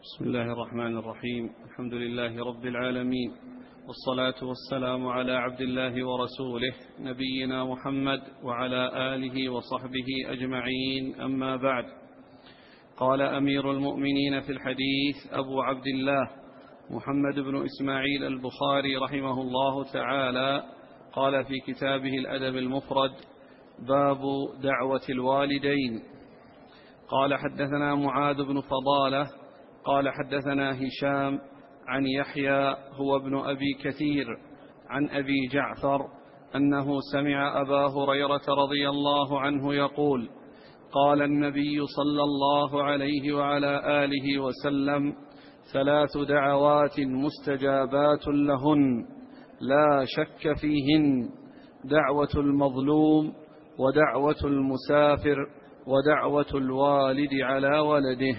بسم الله الرحمن الرحيم. الحمد لله رب العالمين، والصلاة والسلام على عبد الله ورسوله نبينا محمد وعلى آله وصحبه أجمعين، أما بعد. قال أمير المؤمنين في الحديث أبو عبد الله محمد بن إسماعيل البخاري رحمه الله تعالى، قال في كتابه الأدب المفرد: باب دعوة الوالدين. قال حدثنا معاذ بن فضالة قال حدثنا هشام عن يحيى هو ابن أبي كثير عن أبي جعفر أنه سمع أبا هريرة رضي الله عنه يقول: قال النبي صلى الله عليه وعلى آله وسلم: 3 دعوات مستجابات لهن لا شك فيهن: دعوة المظلوم، ودعوة المسافر، ودعوة الوالد على ولده.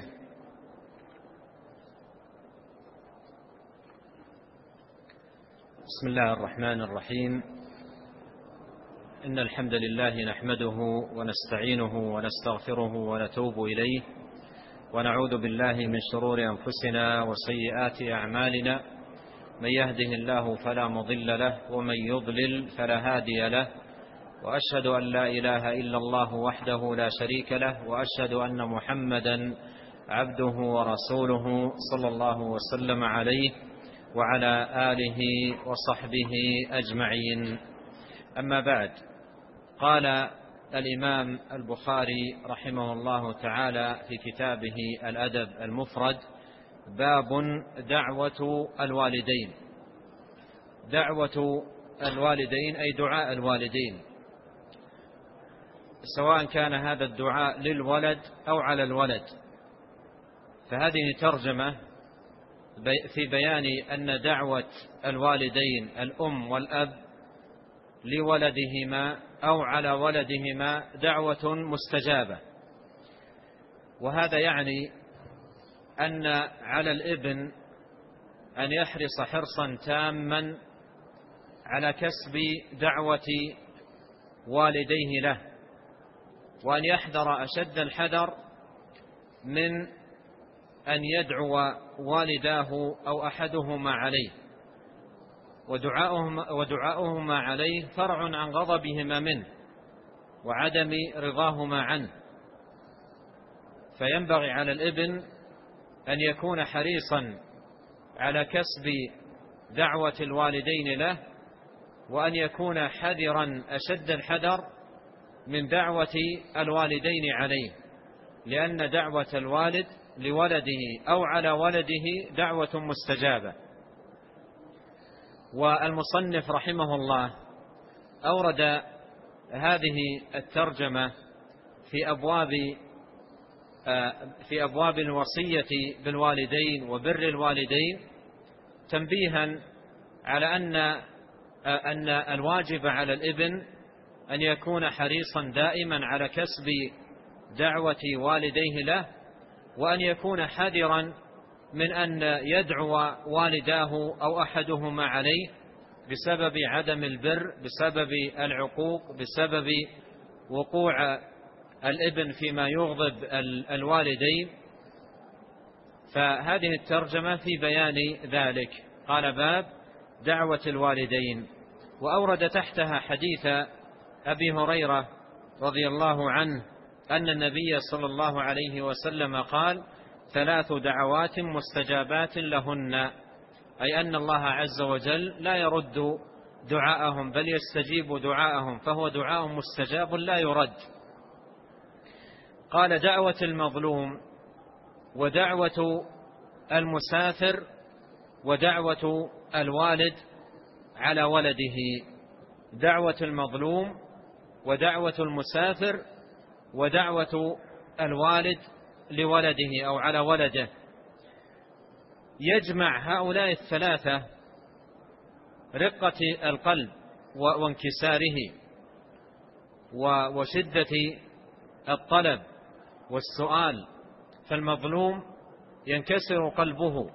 بسم الله الرحمن الرحيم. إن الحمد لله نحمده ونستعينه ونستغفره ونتوب إليه، ونعوذ بالله من شرور أنفسنا وسيئات أعمالنا. من يهده الله فلا مضل له، ومن يضلل فلا هادي له، وأشهد أن لا إله إلا الله وحده لا شريك له، وأشهد أن محمدا عبده ورسوله صلى الله وسلم عليه وعلى آله وصحبه أجمعين. أما بعد، قال الإمام البخاري رحمه الله تعالى في كتابه الأدب المفرد: باب دعوة الوالدين. دعوة الوالدين أي دعاء الوالدين، سواء كان هذا الدعاء للولد أو على الولد. فهذه ترجمة في بيان أن دعوة الوالدين الأم والأب لولدهما أو على ولدهما دعوة مستجابة. وهذا يعني أن على الابن أن يحرص حرصا تاما على كسب دعوة والديه له، وأن يحذر أشد الحذر من أن يدعو والداه أو أحدهما عليه، ودعاؤهما عليه فرع عن غضبهما منه وعدم رضاهما عنه. فينبغي على الابن أن يكون حريصا على كسب دعوة الوالدين له، وأن يكون حذرا أشد الحذر من دعوة الوالدين عليه، لأن دعوة الوالد لولده أو على ولده دعوة مستجابة. والمصنف رحمه الله أورد هذه الترجمة في أبواب الوصية بالوالدين وبر الوالدين، تنبيها على أن الواجب على الابن أن يكون حريصا دائما على كسب دعوة والديه له، وأن يكون حذرا من أن يدعو والداه أو أحدهما عليه بسبب عدم البر، بسبب العقوق، بسبب وقوع الابن فيما يغضب الوالدين. فهذه الترجمة في بيان ذلك. قال: باب دعوة الوالدين. وأورد تحتها حديث أبي هريرة رضي الله عنه أن النبي صلى الله عليه وسلم قال: 3 دعوات مستجابات لهن، أي أن الله عز وجل لا يرد دعاءهم بل يستجيب دعاءهم، فهو دعاء مستجاب لا يرد. قال: دعوة المظلوم، ودعوة المسافر، ودعوة الوالد على ولده. دعوة المظلوم، ودعوة المسافر، ودعوة الوالد لولده أو على ولده. يجمع هؤلاء ال3 رقة القلب وانكساره وشدة الطلب والسؤال. فالمظلوم ينكسر قلبه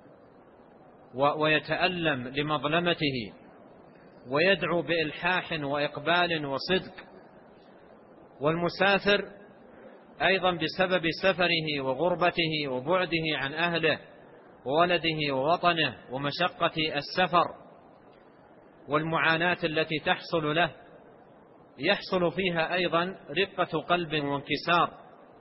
ويتألم لمظلمته، ويدعو بإلحاح وإقبال وصدق. والمسافر أيضا بسبب سفره وغربته وبعده عن أهله وولده ووطنه ومشقة السفر والمعاناة التي تحصل له، يحصل فيها أيضا رقة قلب وانكسار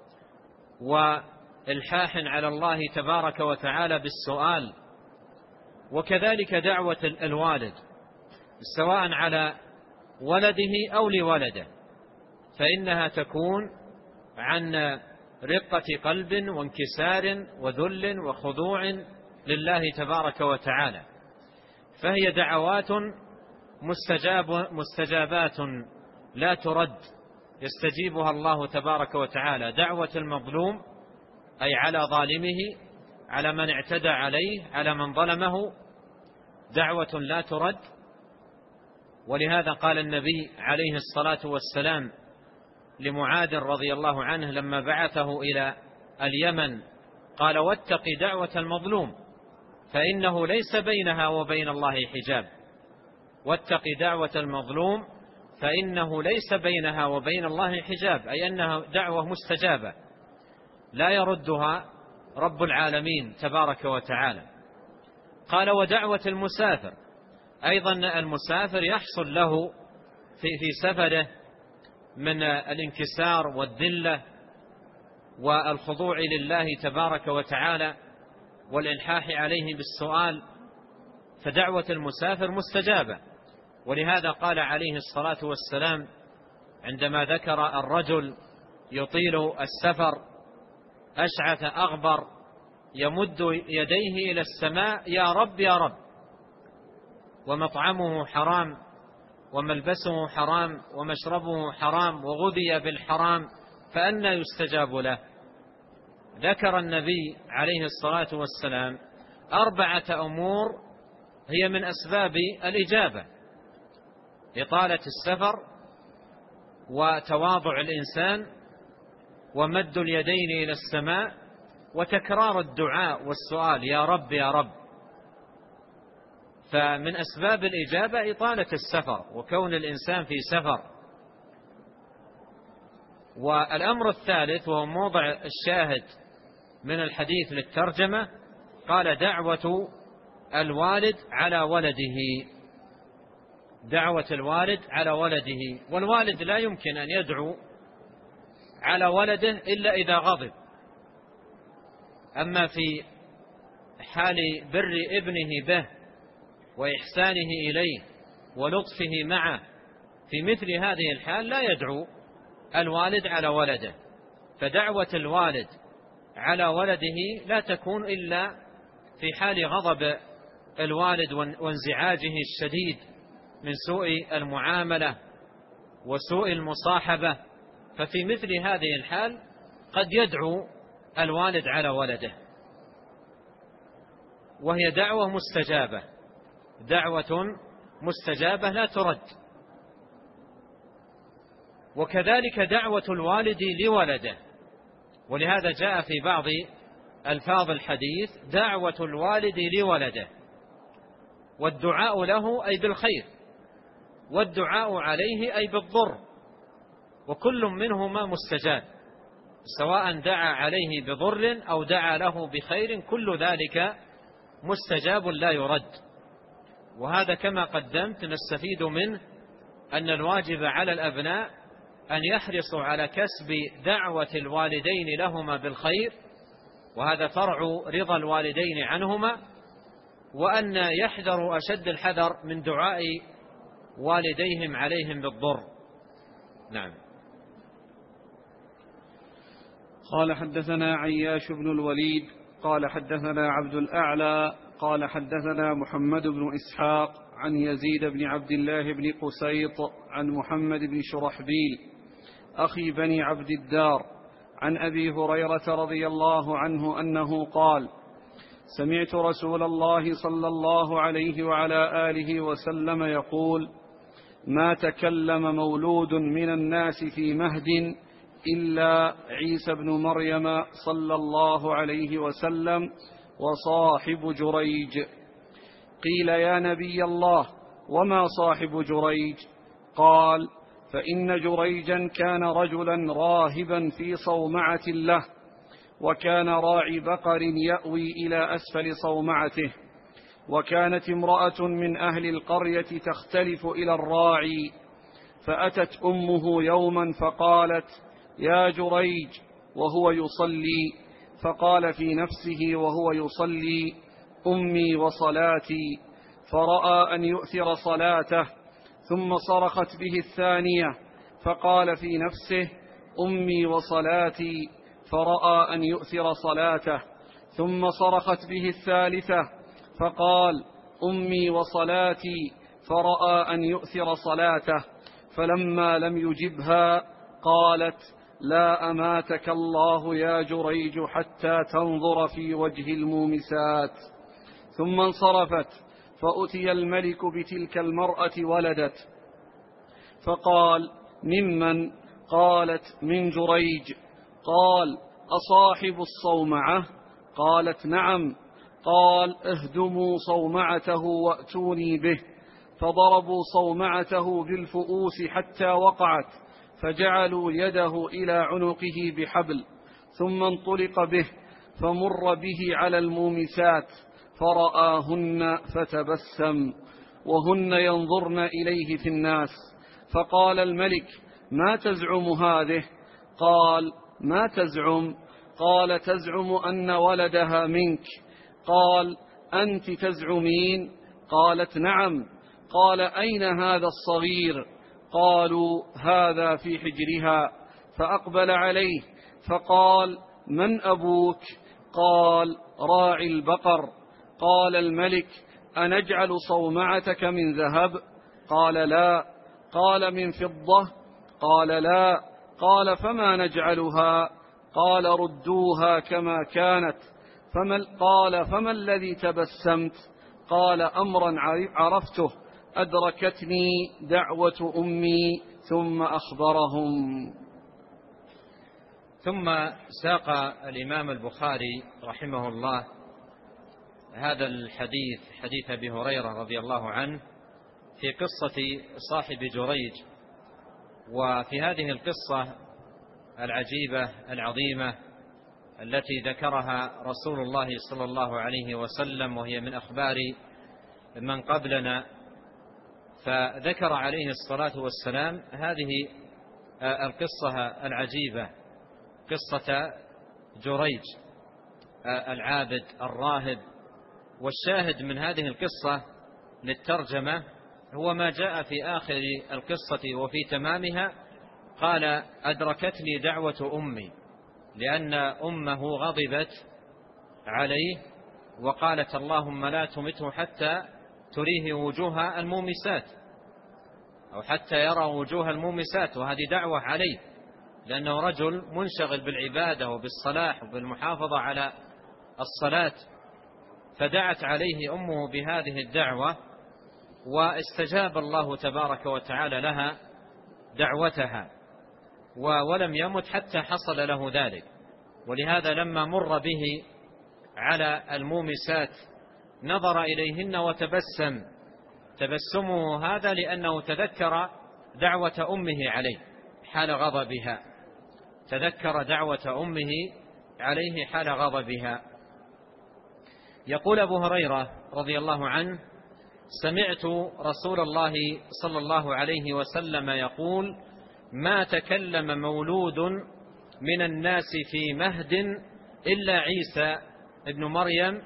وإلحاح على الله تبارك وتعالى بالسؤال. وكذلك دعوة الوالد سواء على ولده أو لولده، فإنها تكون عن رقة قلب وانكسار وذل وخضوع لله تبارك وتعالى، فهي دعوات مستجابات لا ترد، يستجيبها الله تبارك وتعالى. دعوة المظلوم أي على ظالمه، على من اعتدى عليه، على من ظلمه، دعوة لا ترد. ولهذا قال النبي عليه الصلاة والسلام لمعاذ رضي الله عنه لما بعثه إلى اليمن، قال: واتق دعوة المظلوم فإنه ليس بينها وبين الله حجاب. واتق دعوة المظلوم فإنه ليس بينها وبين الله حجاب، أي أنها دعوة مستجابة لا يردها رب العالمين تبارك وتعالى. قال: ودعوة المسافر، أيضا المسافر يحصل له في سفره من الانكسار والذلة والخضوع لله تبارك وتعالى والإلحاح عليه بالسؤال، فدعوة المسافر مستجابة. ولهذا قال عليه الصلاة والسلام عندما ذكر الرجل يطيل السفر أشعث أغبر يمد يديه إلى السماء: يا رب يا رب، ومطعمه حرام وملبسه حرام ومشربه حرام وغذي بالحرام، فأنى يستجاب له؟ ذكر النبي عليه الصلاة والسلام 4 أمور هي من أسباب الإجابة: إطالة السفر، وتواضع الإنسان، ومد اليدين إلى السماء، وتكرار الدعاء والسؤال: يا رب يا رب. فمن أسباب الإجابة إطالة السفر وكون الإنسان في سفر. والأمر الثالث وهو موضع الشاهد من الحديث للترجمة، قال: دعوة الوالد على ولده. دعوة الوالد على ولده، والوالد لا يمكن أن يدعو على ولده إلا إذا غضب. أما في حال بر ابنه به وإحسانه إليه ولطفه معه، في مثل هذه الحال لا يدعو الوالد على ولده. فدعوة الوالد على ولده لا تكون إلا في حال غضب الوالد وانزعاجه الشديد من سوء المعاملة وسوء المصاحبة، ففي مثل هذه الحال قد يدعو الوالد على ولده، وهي دعوة مستجابة، دعوة مستجابة لا ترد. وكذلك دعوة الوالد لولده، ولهذا جاء في بعض ألفاظ الحديث دعوة الوالد لولده، والدعاء له أي بالخير، والدعاء عليه أي بالضر، وكل منهما مستجاب، سواء دعا عليه بضر أو دعا له بخير، كل ذلك مستجاب لا يرد. وهذا كما قدمت نستفيد منه أن الواجب على الأبناء أن يحرصوا على كسب دعوة الوالدين لهما بالخير، وهذا فرع رضا الوالدين عنهما، وأن يحذروا أشد الحذر من دعاء والديهم عليهم بالضر. نعم. قال: حدثنا عياش بن الوليد قال حدثنا عبد الأعلى قال حدثنا محمد بن إسحاق عن يزيد بن عبد الله بن قسيط عن محمد بن شرحبيل أخي بني عبد الدار عن أبي هريرة رضي الله عنه أنه قال: سمعت رسول الله صلى الله عليه وعلى آله وسلم يقول: ما تكلم مولود من الناس في مهد إلا عيسى بن مريم صلى الله عليه وسلم وصاحب جريج. قيل: يا نبي الله، وما صاحب جريج؟ قال: فإن جريجا كان رجلا راهبا في صومعة له، وكان راعي بقر يأوي إلى أسفل صومعته. وكانت امرأة من أهل القرية تختلف إلى الراعي، فأتت أمه يوما فقالت: يا جريج، وهو يصلي، فقال في نفسه وهو يصلي: أمي وصلاتي، فرأى أن يؤثر صلاته، ثم صرخت به الثانية، فقال في نفسه: أمي وصلاتي، فرأى أن يؤثر صلاته، ثم صرخت به الثالثة، فقال: أمي وصلاتي، فرأى أن يؤثر صلاته. فلما لم يجبها قالت: لا أماتك الله يا جريج حتى تنظر في وجه المومسات. ثم انصرفت، فأتي الملك بتلك المرأة ولدت، فقال: ممن؟ قالت: من جريج. قال: أصاحب الصومعة؟ قالت: نعم. قال: اهدموا صومعته وأتوني به. فضربوا صومعته بالفؤوس حتى وقعت، فجعلوا يده إلى عنقه بحبل، ثم انطلق به فمر به على المومسات، فرآهن فتبسم، وهن ينظرن إليه في الناس. فقال الملك: ما تزعم هذه؟ قال: ما تزعم؟ قال: تزعم أن ولدها منك. قال: أنت تزعمين؟ قالت: نعم. قال: أين هذا الصغير؟ قالوا: هذا في حجرها. فأقبل عليه فقال: من أبوك؟ قال: راعي البقر. قال الملك: أنجعل صومعتك من ذهب؟ قال: لا. قال: من فضة؟ قال: لا. قال: فما نجعلها؟ قال: ردوها كما كانت. قال: فما الذي تبسمت؟ قال: أمرا عرفته، أدركتني دعوة أمي. ثم أخبرهم. ثم ساق الإمام البخاري رحمه الله هذا الحديث، حديث أبي هريرة رضي الله عنه، في قصة صاحب جريج. وفي هذه القصة العجيبة العظيمة التي ذكرها رسول الله صلى الله عليه وسلم، وهي من أخبار من قبلنا، فذكر عليه الصلاة والسلام هذه القصة العجيبة، قصة جريج العابد الراهب. والشاهد من هذه القصة للترجمة هو ما جاء في آخر القصة وفي تمامها. قال: أدركتني دعوة أمي، لأن أمه غضبت عليه وقالت: اللهم لا تمته حتى تريه وجوه المومسات، أو حتى يرى وجوه المومسات. وهذه دعوة عليه، لأنه رجل منشغل بالعبادة وبالصلاح وبالمحافظة على الصلاة. فدعت عليه أمه بهذه الدعوة، واستجاب الله تبارك وتعالى لها دعوتها، ولم يمت حتى حصل له ذلك. ولهذا لما مر به على المومسات نظر إليهن وتبسم، تبسمه هذا لأنه تذكر دعوة أمه عليه حال غضبها، تذكر دعوة أمه عليه حال غضبها. يقول أبو هريرة رضي الله عنه: سمعت رسول الله صلى الله عليه وسلم يقول: ما تكلم مولود من الناس في مهد إلا عيسى ابن مريم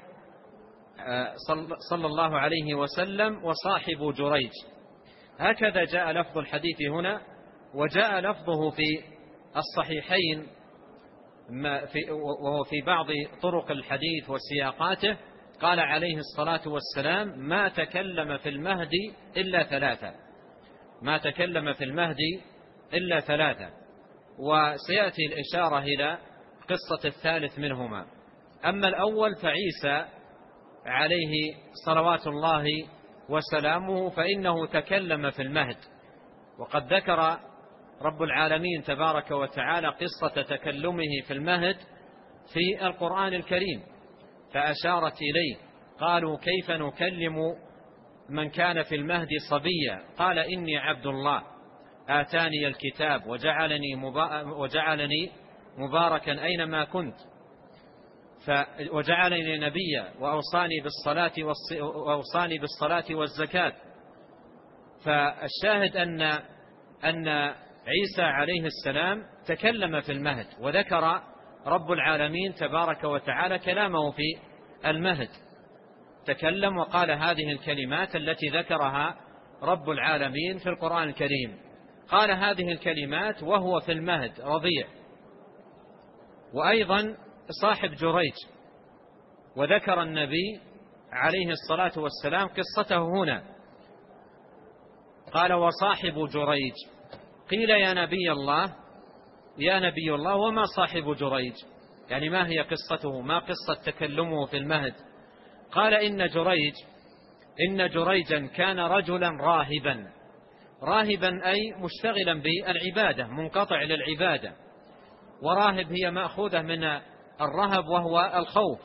صلى الله عليه وسلم وصاحب جريج. هكذا جاء لفظ الحديث هنا، وجاء لفظه في الصحيحين وهو في بعض طرق الحديث وسياقاته. قال عليه الصلاة والسلام: ما تكلم في المهد إلا ثلاثة، ما تكلم في المهد إلا ثلاثة. وسيأتي الإشارة إلى قصة الثالث منهما. أما الأول فعيسى عليه صلوات الله وسلامه، فإنه تكلم في المهد، وقد ذكر رب العالمين تبارك وتعالى قصة تكلمه في المهد في القرآن الكريم، فأشارت إليه. قالوا: كيف نكلم من كان في المهد صبيا؟ قال: إني عبد الله آتاني الكتاب وجعلني مباركا أينما كنت وجعلني نبيا وأوصاني بالصلاة والزكاة. فالشاهد أن عيسى عليه السلام تكلم في المهد، وذكر رب العالمين تبارك وتعالى كلامه في المهد، تكلم وقال هذه الكلمات التي ذكرها رب العالمين في القرآن الكريم. قال هذه الكلمات وهو في المهد رضيع. وأيضا صاحب جريج، وذكر النبي عليه الصلاة والسلام قصته هنا، قال وصاحب جريج. قيل يا نبي الله وما صاحب جريج؟ يعني ما هي قصته، ما قصة تكلمه في المهد؟ قال إن جريجا كان رجلا راهبا أي مشتغلا بالعبادة، منقطع للعبادة، وراهب هي مأخوذة من الرهب وهو الخوف،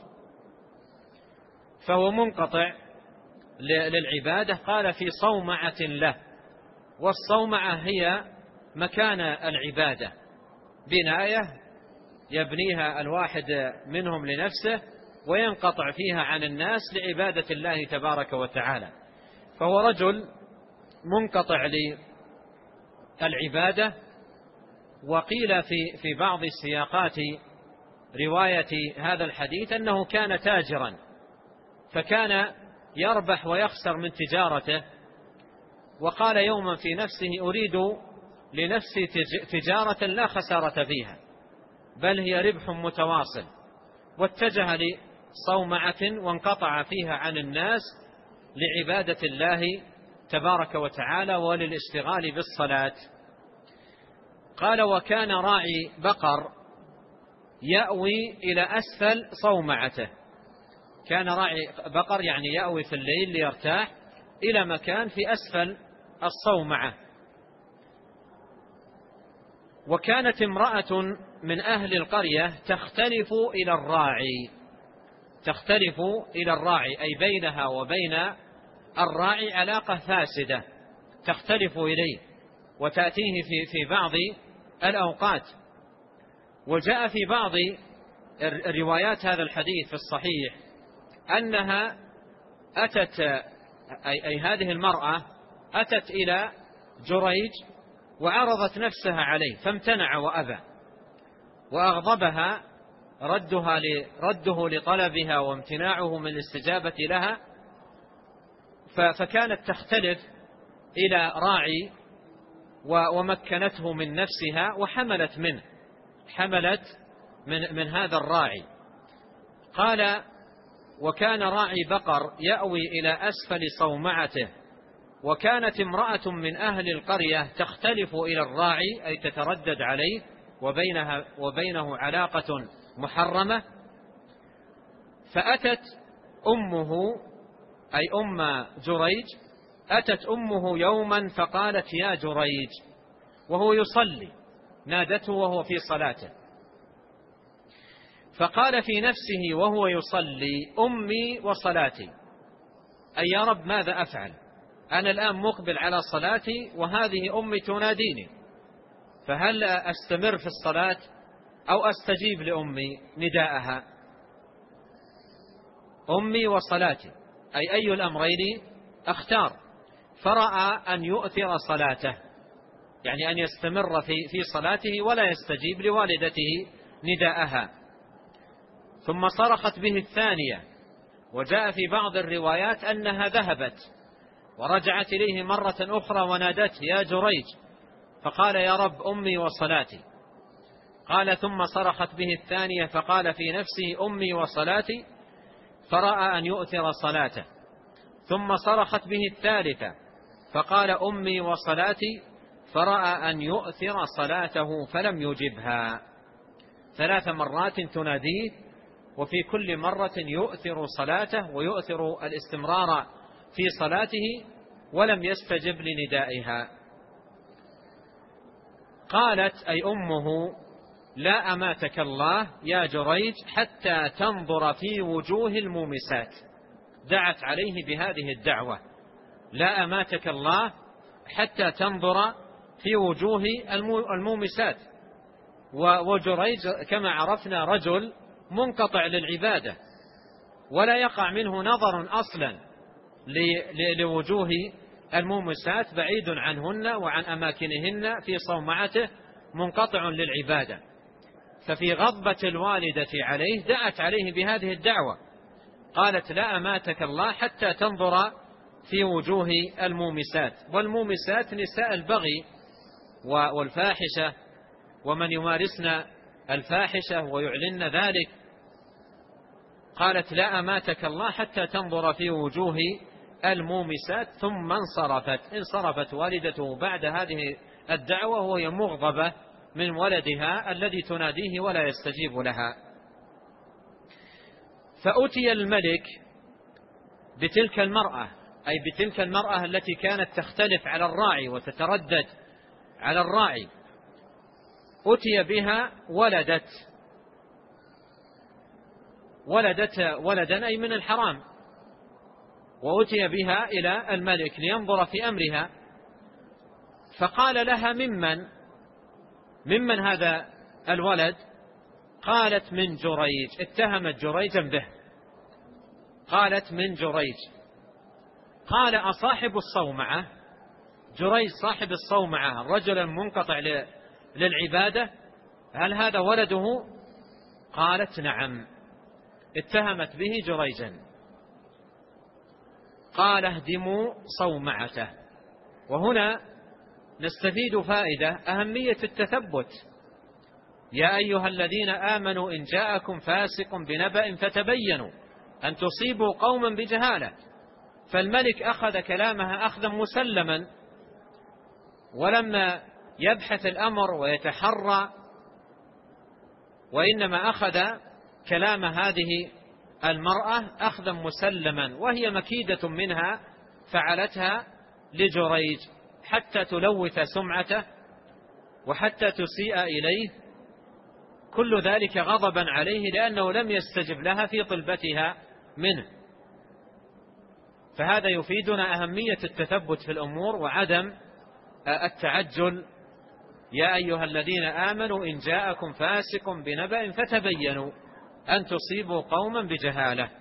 فهو منقطع للعبادة. قال في صومعة له، والصومعة هي مكان العبادة، بناية يبنيها الواحد منهم لنفسه وينقطع فيها عن الناس لعبادة الله تبارك وتعالى. فهو رجل منقطع للعبادة. وقيل في بعض السياقات رواية هذا الحديث أنه كان تاجرا، فكان يربح ويخسر من تجارته، وقال يوما في نفسه أريد لنفسي تجارة لا خسارة فيها بل هي ربح متواصل، واتجه لصومعة وانقطع فيها عن الناس لعبادة الله تبارك وتعالى وللاشتغال بالصلاة. قال وكان راعي بقر يأوي إلى أسفل صومعته، كان راعي بقر يعني يأوي في الليل ليرتاح إلى مكان في أسفل الصومعة. وكانت امرأة من أهل القرية تختلف إلى الراعي أي بينها وبين الراعي علاقة فاسدة، تختلف إليه وتأتيه في بعض الأوقات. وجاء في بعض الروايات هذا الحديث في الصحيح أنها أتت أي هذه المرأة أتت إلى جريج وعرضت نفسها عليه فامتنع وأبى، وأغضبها رده لطلبها وامتناعه من الاستجابة لها، فكانت تختلف إلى راعي ومكنته من نفسها وحملت من هذا الراعي. قال وكان راعي بقر يأوي إلى أسفل صومعته، وكانت امرأة من أهل القرية تختلف إلى الراعي أي تتردد عليه وبينه علاقة محرمة. فأتت أمه أي أم جريج، أتت أمه يوما فقالت يا جريج وهو يصلي، نادته وهو في صلاته، فقال في نفسه وهو يصلي أمي وصلاتي، أي يا رب ماذا أفعل؟ أنا الآن مقبل على صلاتي وهذه أمي تناديني، فهل أستمر في الصلاة أو أستجيب لأمي نداءها؟ أمي وصلاتي أي الأمرين أختار؟ فرأى أن يؤثر صلاته، يعني أن يستمر في صلاته ولا يستجيب لوالدته نداءها. ثم صرخت به الثانية، وجاء في بعض الروايات أنها ذهبت ورجعت إليه مرة أخرى ونادته يا جريج، فقال يا رب أمي وصلاتي. قال ثم صرخت به الثانية فقال في نفسه أمي وصلاتي، فرأى أن يؤثر صلاته. ثم صرخت به الثالثة فقال أمي وصلاتي، فرأى أن يؤثر صلاته فلم يجبها. 3 مرات تناديه، وفي كل مرة يؤثر صلاته ويؤثر الاستمرار في صلاته ولم يستجب لندائها. قالت أي أمه لا أماتك الله يا جريج حتى تنظر في وجوه المومسات، دعت عليه بهذه الدعوة لا أماتك الله حتى تنظر في وجوه المومسات. وجريج كما عرفنا رجل منقطع للعبادة، ولا يقع منه نظر أصلا لوجوه المومسات، بعيد عنهن وعن أماكنهن في صومعته، منقطع للعبادة. ففي غضبة الوالدة عليه دعت عليه بهذه الدعوة، قالت: لا أماتك الله حتى تنظر في وجوه المومسات. والمومسات نساء البغي والفاحشة، ومن يمارسن الفاحشة ويعلن ذلك. قالت: لا أماتك الله حتى تنظر في وجوه المومسات. ثم انصرفت والدته بعد هذه الدعوة وهي مغضبة من ولدها الذي تناديه ولا يستجيب لها. فأتي الملك بتلك المرأة، أي بتلك المرأة التي كانت تختلف على الراعي وتتردد على الراعي. أتي بها ولدت ولدا أي من الحرام، وأتي بها إلى الملك لينظر في أمرها. فقال لها: ممن هذا الولد؟ قالت: من جريج. اتهمت جريجا به، قالت: من جريج. قال: أصاحب الصومعة؟ جريج صاحب الصومعة الرجل المنقطع للعبادة، هل هذا ولده؟ قالت: نعم. اتهمت به جريجا. قال: اهدموا صومعته. وهنا نستفيد فائدة: أهمية التثبت. يا أيها الذين آمنوا إن جاءكم فاسق بنبأ فتبينوا أن تصيبوا قوما بجهالة. فالملك أخذ كلامها أخذا مسلما، ولما يبحث الأمر ويتحرى، وإنما أخذ كلام هذه المرأة أخذا مسلما، وهي مكيدة منها فعلتها لجريج حتى تلوث سمعته وحتى تسيء إليه، كل ذلك غضبا عليه لأنه لم يستجب لها في طلبتها منه. فهذا يفيدنا أهمية التثبت في الأمور وعدم التعجل. يا أيها الذين آمنوا إن جاءكم فاسق بنبأ فتبينوا أن تصيبوا قوما بجهالة.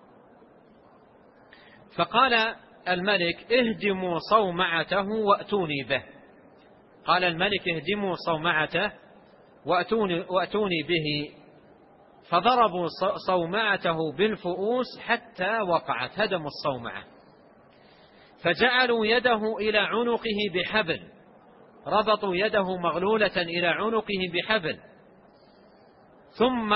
فقال الملك: اهدموا صومعته وأتوني به. قال الملك: اهدموا صومعته وأتوني به. فضربوا صومعته بالفؤوس حتى وقعت، هدموا الصومعة. فجعلوا يده إلى عنقه بحبل، ربطوا يده مغلولة إلى عنقه بحبل، ثم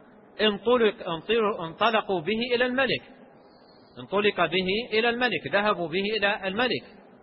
انطلقوا به إلى الملك، انطلق به إلى الملك، ذهبوا به إلى الملك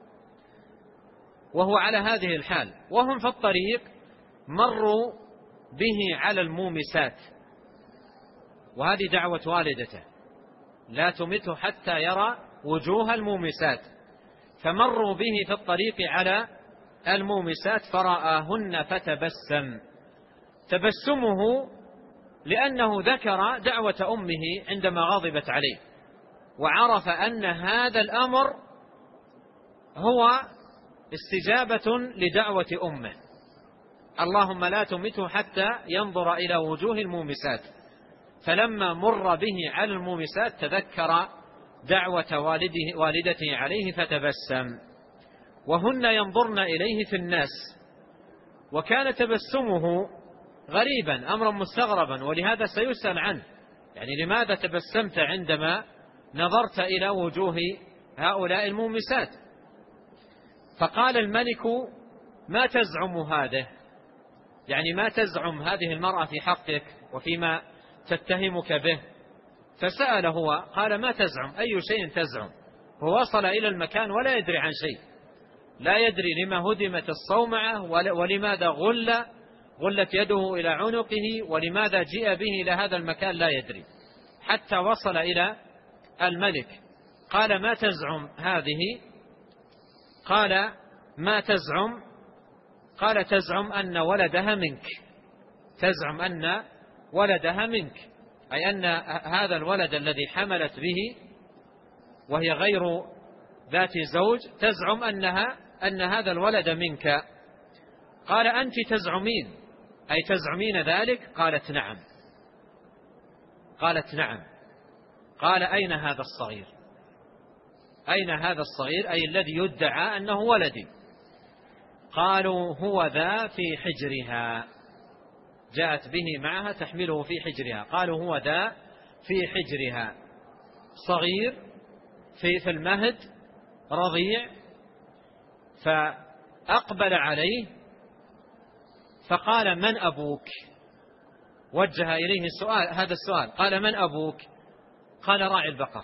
وهو على هذه الحال. وهم في الطريق مروا به على المومسات، وهذه دعوة والدته: لا تمته حتى يرى وجوه المومسات. فمروا به في الطريق على المومسات فرآهن فتبسم. تبسمه لأنه ذكر دعوة أمه عندما غضبت عليه، وعرف أن هذا الأمر هو استجابة لدعوة أمه: اللهم لا تمته حتى ينظر إلى وجوه المومسات. فلما مر به على المومسات تذكر دعوة والدته عليه فتبسم. وهن ينظرن إليه في الناس، وكان تبسمه غريبا، أمرا مستغربا، ولهذا سيسأل عنه: يعني لماذا تبسمت عندما نظرت إلى وجوه هؤلاء المومسات؟ فقال الملك: ما تزعم هذا؟ يعني ما تزعم هذه المرأة في حقك وفيما تتهمك به؟ فسأل هو، قال: ما تزعم؟ أي شيء تزعم؟ هو وصل إلى المكان ولا يدري عن شيء، لا يدري لما هدمت الصومعة ولماذا غلت يده إلى عنقه ولماذا جيء به إلى هذا المكان، لا يدري، حتى وصل إلى الملك. قال: ما تزعم هذه؟ قال: ما تزعم؟ قال: تزعم أن ولدها منك، تزعم أن ولدها منك، أي أن هذا الولد الذي حملت به وهي غير ذات زوج، تزعم أن هذا الولد منك. قال أنت تزعمين، أي تزعمين ذلك؟ قالت نعم. قالت نعم. قال أين هذا الصغير؟ أين هذا الصغير أي الذي يدعى أنه ولدي؟ قالوا هو ذا في حجرها. جاءت به معها تحمله في حجرها. قالوا هو ذا في حجرها، صغير في المهد رضيع. فأقبل عليه فقال من أبوك؟ وجه إليه هذا السؤال، قال من أبوك؟ قال راعي البقر.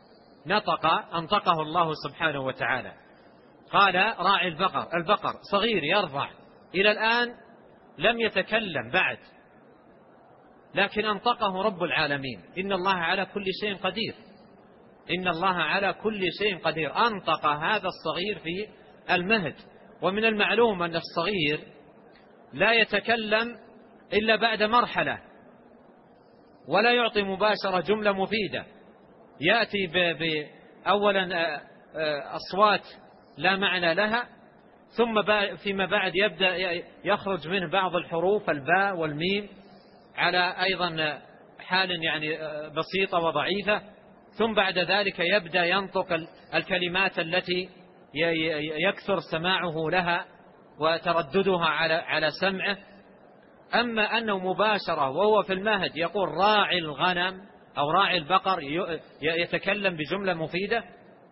أنطقه الله سبحانه وتعالى، قال راعي البقر صغير يرضع، إلى الآن لم يتكلم بعد، لكن أنطقه رب العالمين. إن الله على كل شيء قدير، إن الله على كل شيء قدير. أنطق هذا الصغير في المهد. ومن المعلوم أن الصغير لا يتكلم إلا بعد مرحلة، ولا يعطي مباشرة جملة مفيدة، يأتي أولا أصوات لا معنى لها، ثم فيما بعد يبدأ يخرج منه بعض الحروف الباء والميم على أيضا حال يعني بسيطة وضعيفة، ثم بعد ذلك يبدأ ينطق الكلمات التي يكثر سماعه لها وترددها على سمعه. أما أنه مباشرة وهو في المهد يقول راعي الغنم أو راعي البقر يتكلم بجملة مفيدة،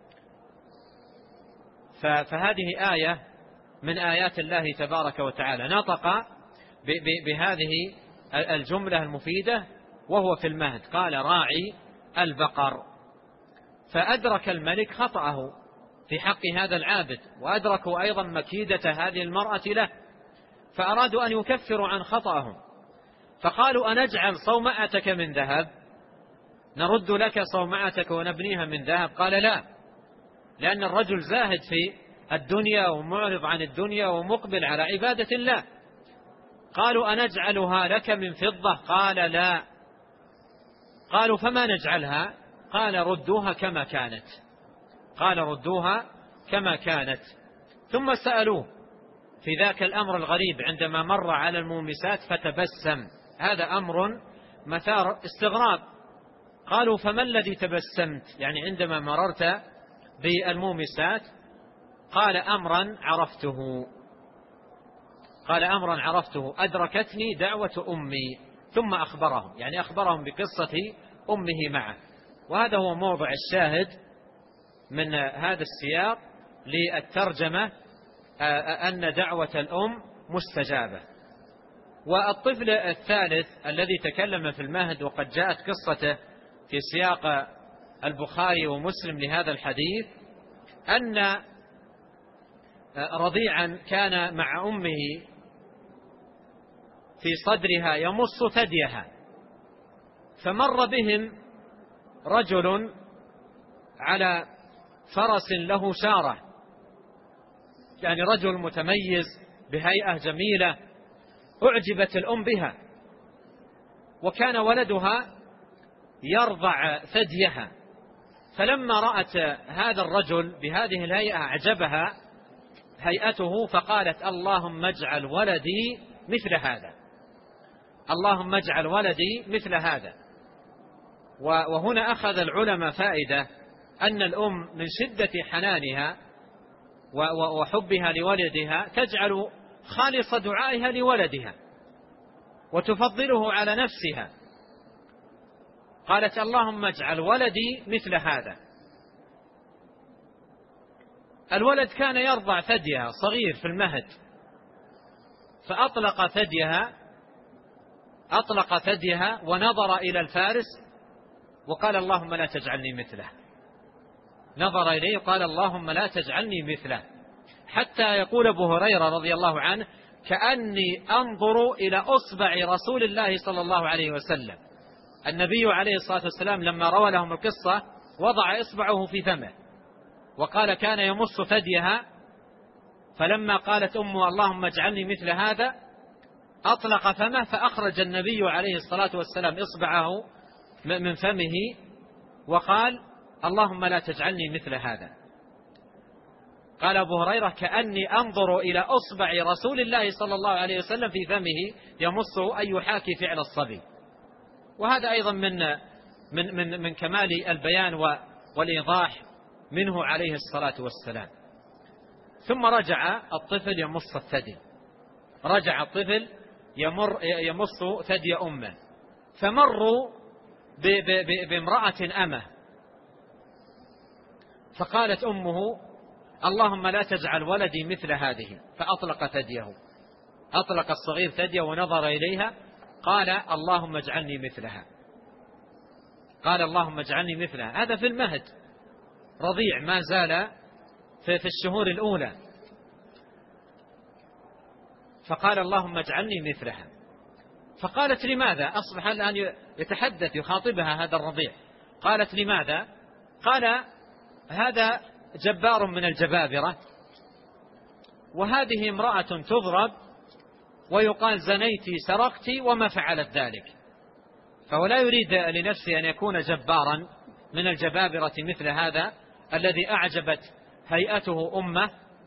فهذه آية من آيات الله تبارك وتعالى. نطق بهذه الجملة المفيدة وهو في المهد، قال راعي البقر. فأدرك الملك خطأه في حق هذا العابد، وأدركوا أيضا مكيدة هذه المرأة له، فأرادوا أن يكفروا عن خطأهم، فقالوا أنجعل صومعتك من ذهب؟ نرد لك صومعتك ونبنيها من ذهب؟ قال لا، لأن الرجل زاهد في الدنيا ومعرض عن الدنيا ومقبل على عبادة الله. قالوا أنجعلها لك من فضة؟ قال لا. قالوا فما نجعلها؟ قال ردوها كما كانت. قال ردوها كما كانت. ثم سألوه في ذاك الأمر الغريب عندما مر على المومسات فتبسم، هذا أمر مثار استغراب. قالوا فما الذي تبسمت يعني عندما مررت بالمومسات؟ قال أمرا عرفته. قال أمرا عرفته أدركتني دعوة أمي. ثم أخبرهم، يعني أخبرهم بقصة أمه معه. وهذا هو موضع الشاهد من هذا السياق للترجمة، أن دعوة الأم مستجابة. والطفل الثالث الذي تكلم في المهد وقد جاءت قصته في سياق البخاري ومسلم لهذا الحديث، أن رضيعا كان مع أمه في صدرها يمص ثديها، فمر بهم رجل على فرس له شارة، يعني رجل متميز بهيئة جميلة، أعجبت الأم بها، وكان ولدها يرضع ثديها، فلما رأت هذا الرجل بهذه الهيئة أعجبها هيئته، فقالت اللهم اجعل ولدي مثل هذا، اللهم اجعل ولدي مثل هذا. وهنا أخذ العلماء فائدة أن الأم من شدة حنانها وحبها لولدها تجعل خالص دعائها لولدها وتفضله على نفسها. قالت اللهم اجعل ولدي مثل هذا. الولد كان يرضع ثديها صغير في المهد، فأطلق ثديها ونظر إلى الفارس وقال اللهم لا تجعلني مثله. نظر إليه وقال اللهم لا تجعلني مثله، حتى يقول أبو هريرة رضي الله عنه كأني أنظر إلى أصبع رسول الله صلى الله عليه وسلم. النبي عليه الصلاة والسلام لما روى لهم القصة وضع إصبعه في فمه وقال كان يمص ثديها، فلما قالت أمه اللهم اجعلني مثل هذا أطلق فمه، فأخرج النبي عليه الصلاة والسلام إصبعه من فمه وقال اللهم لا تجعلني مثل هذا. قال أبو هريرة: كأني أنظر إلى أصبع رسول الله صلى الله عليه وسلم في فمه يمصه أن يحاكي فعل الصبي. وهذا أيضا من كمال البيان والإيضاح منه عليه الصلاة والسلام. ثم رجع الطفل يمص الثدي، رجع الطفل يمص ثدي أمه، فمروا بامرأة أمه، فقالت أمه: اللهم لا تجعل ولدي مثل هذه، فأطلق ثديه، أطلق الصغير ثديه ونظر إليها، قال: اللهم اجعلني مثلها، قال: اللهم اجعلني مثلها. هذا في المهد، رضيع ما زال في الشهور الأولى، فقال: اللهم اجعلني مثلها. فقالت: لماذا؟ أصبح الآن يتحدث يخاطبها هذا الرضيع. قالت: لماذا؟ قال: هذا جبار من الجبابرة، وهذه امرأة تضرب ويقال زنيتي سرقتي وما فعلت ذلك. فهو لا يريد لنفسه أن يكون جبارا من الجبابرة مثل هذا الذي أعجبت هيئته أمه،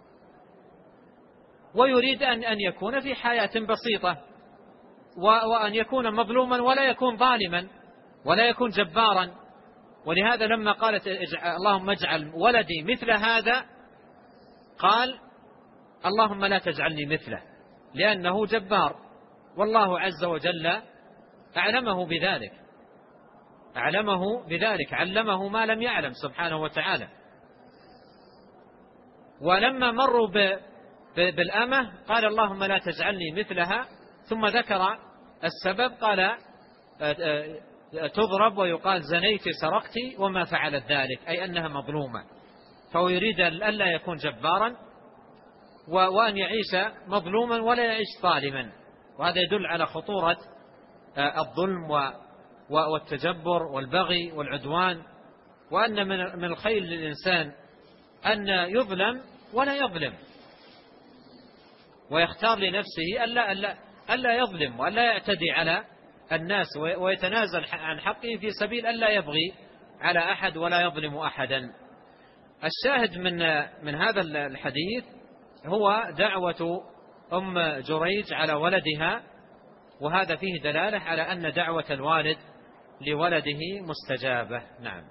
ويريد أن يكون في حياة بسيطة، وأن يكون مظلوما ولا يكون ظالما ولا يكون جبارا. ولهذا لما قالت: اللهم اجعل ولدي مثل هذا، قال: اللهم لا تجعلني مثله، لأنه جبار، والله عز وجل أعلمه بذلك، أعلمه بذلك، علمه ما لم يعلم سبحانه وتعالى. ولما مروا بالأمة قال: اللهم لا تجعلني مثلها، ثم ذكر السبب، قال: تضرب ويقال زنيت سرقتي وما فعلت ذلك، أي أنها مظلومة. فهو يريد ألا يكون جبارا، وأن يعيش مظلوما ولا يعيش ظالما. وهذا يدل على خطورة الظلم والتجبر والبغي والعدوان، وأن من الخير للإنسان أن يظلم ولا يظلم، ويختار لنفسه ألا يظلم وألا يعتدي على الناس، ويتنازل عن حقه في سبيل ألا يبغي على أحد ولا يظلم أحدا. الشاهد من هذا الحديث هو دعوة أم جريج على ولدها، وهذا فيه دلالة على أن دعوة الوالد لولده مستجابة. نعم.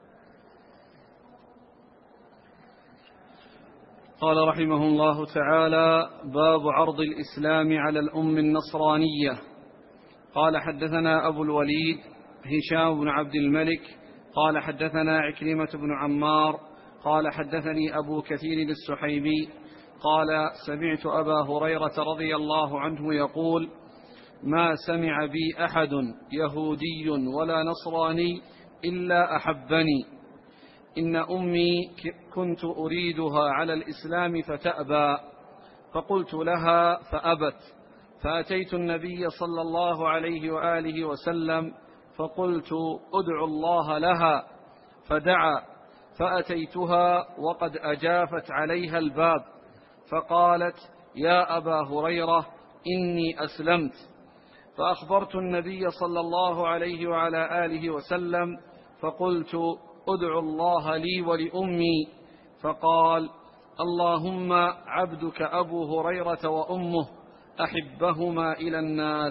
قال رحمه الله تعالى: باب عرض الإسلام على الأم النصرانية. قال: حدثنا أبو الوليد هشام بن عبد الملك قال: حدثنا عكرمة بن عمار قال: حدثني أبو كثير السحيمي قال: سمعت أبا هريرة رضي الله عنه يقول: ما سمع بي أحد يهودي ولا نصراني إلا أحبني. إن أمي كنت أريدها على الإسلام فتأبى، فقلت لها فأبت، فأتيت النبي صلى الله عليه وآله وسلم فقلت: ادعوا الله لها، فدعا، فأتيتها وقد أجافت عليها الباب، فقالت: يا أبا هريرة إني أسلمت. فأخبرت النبي صلى الله عليه وعلى آله وسلم فقلت: ادعوا الله لي ولأمي. فقال: اللهم عبدك أبو هريرة وأمه أحبهما إلى الناس.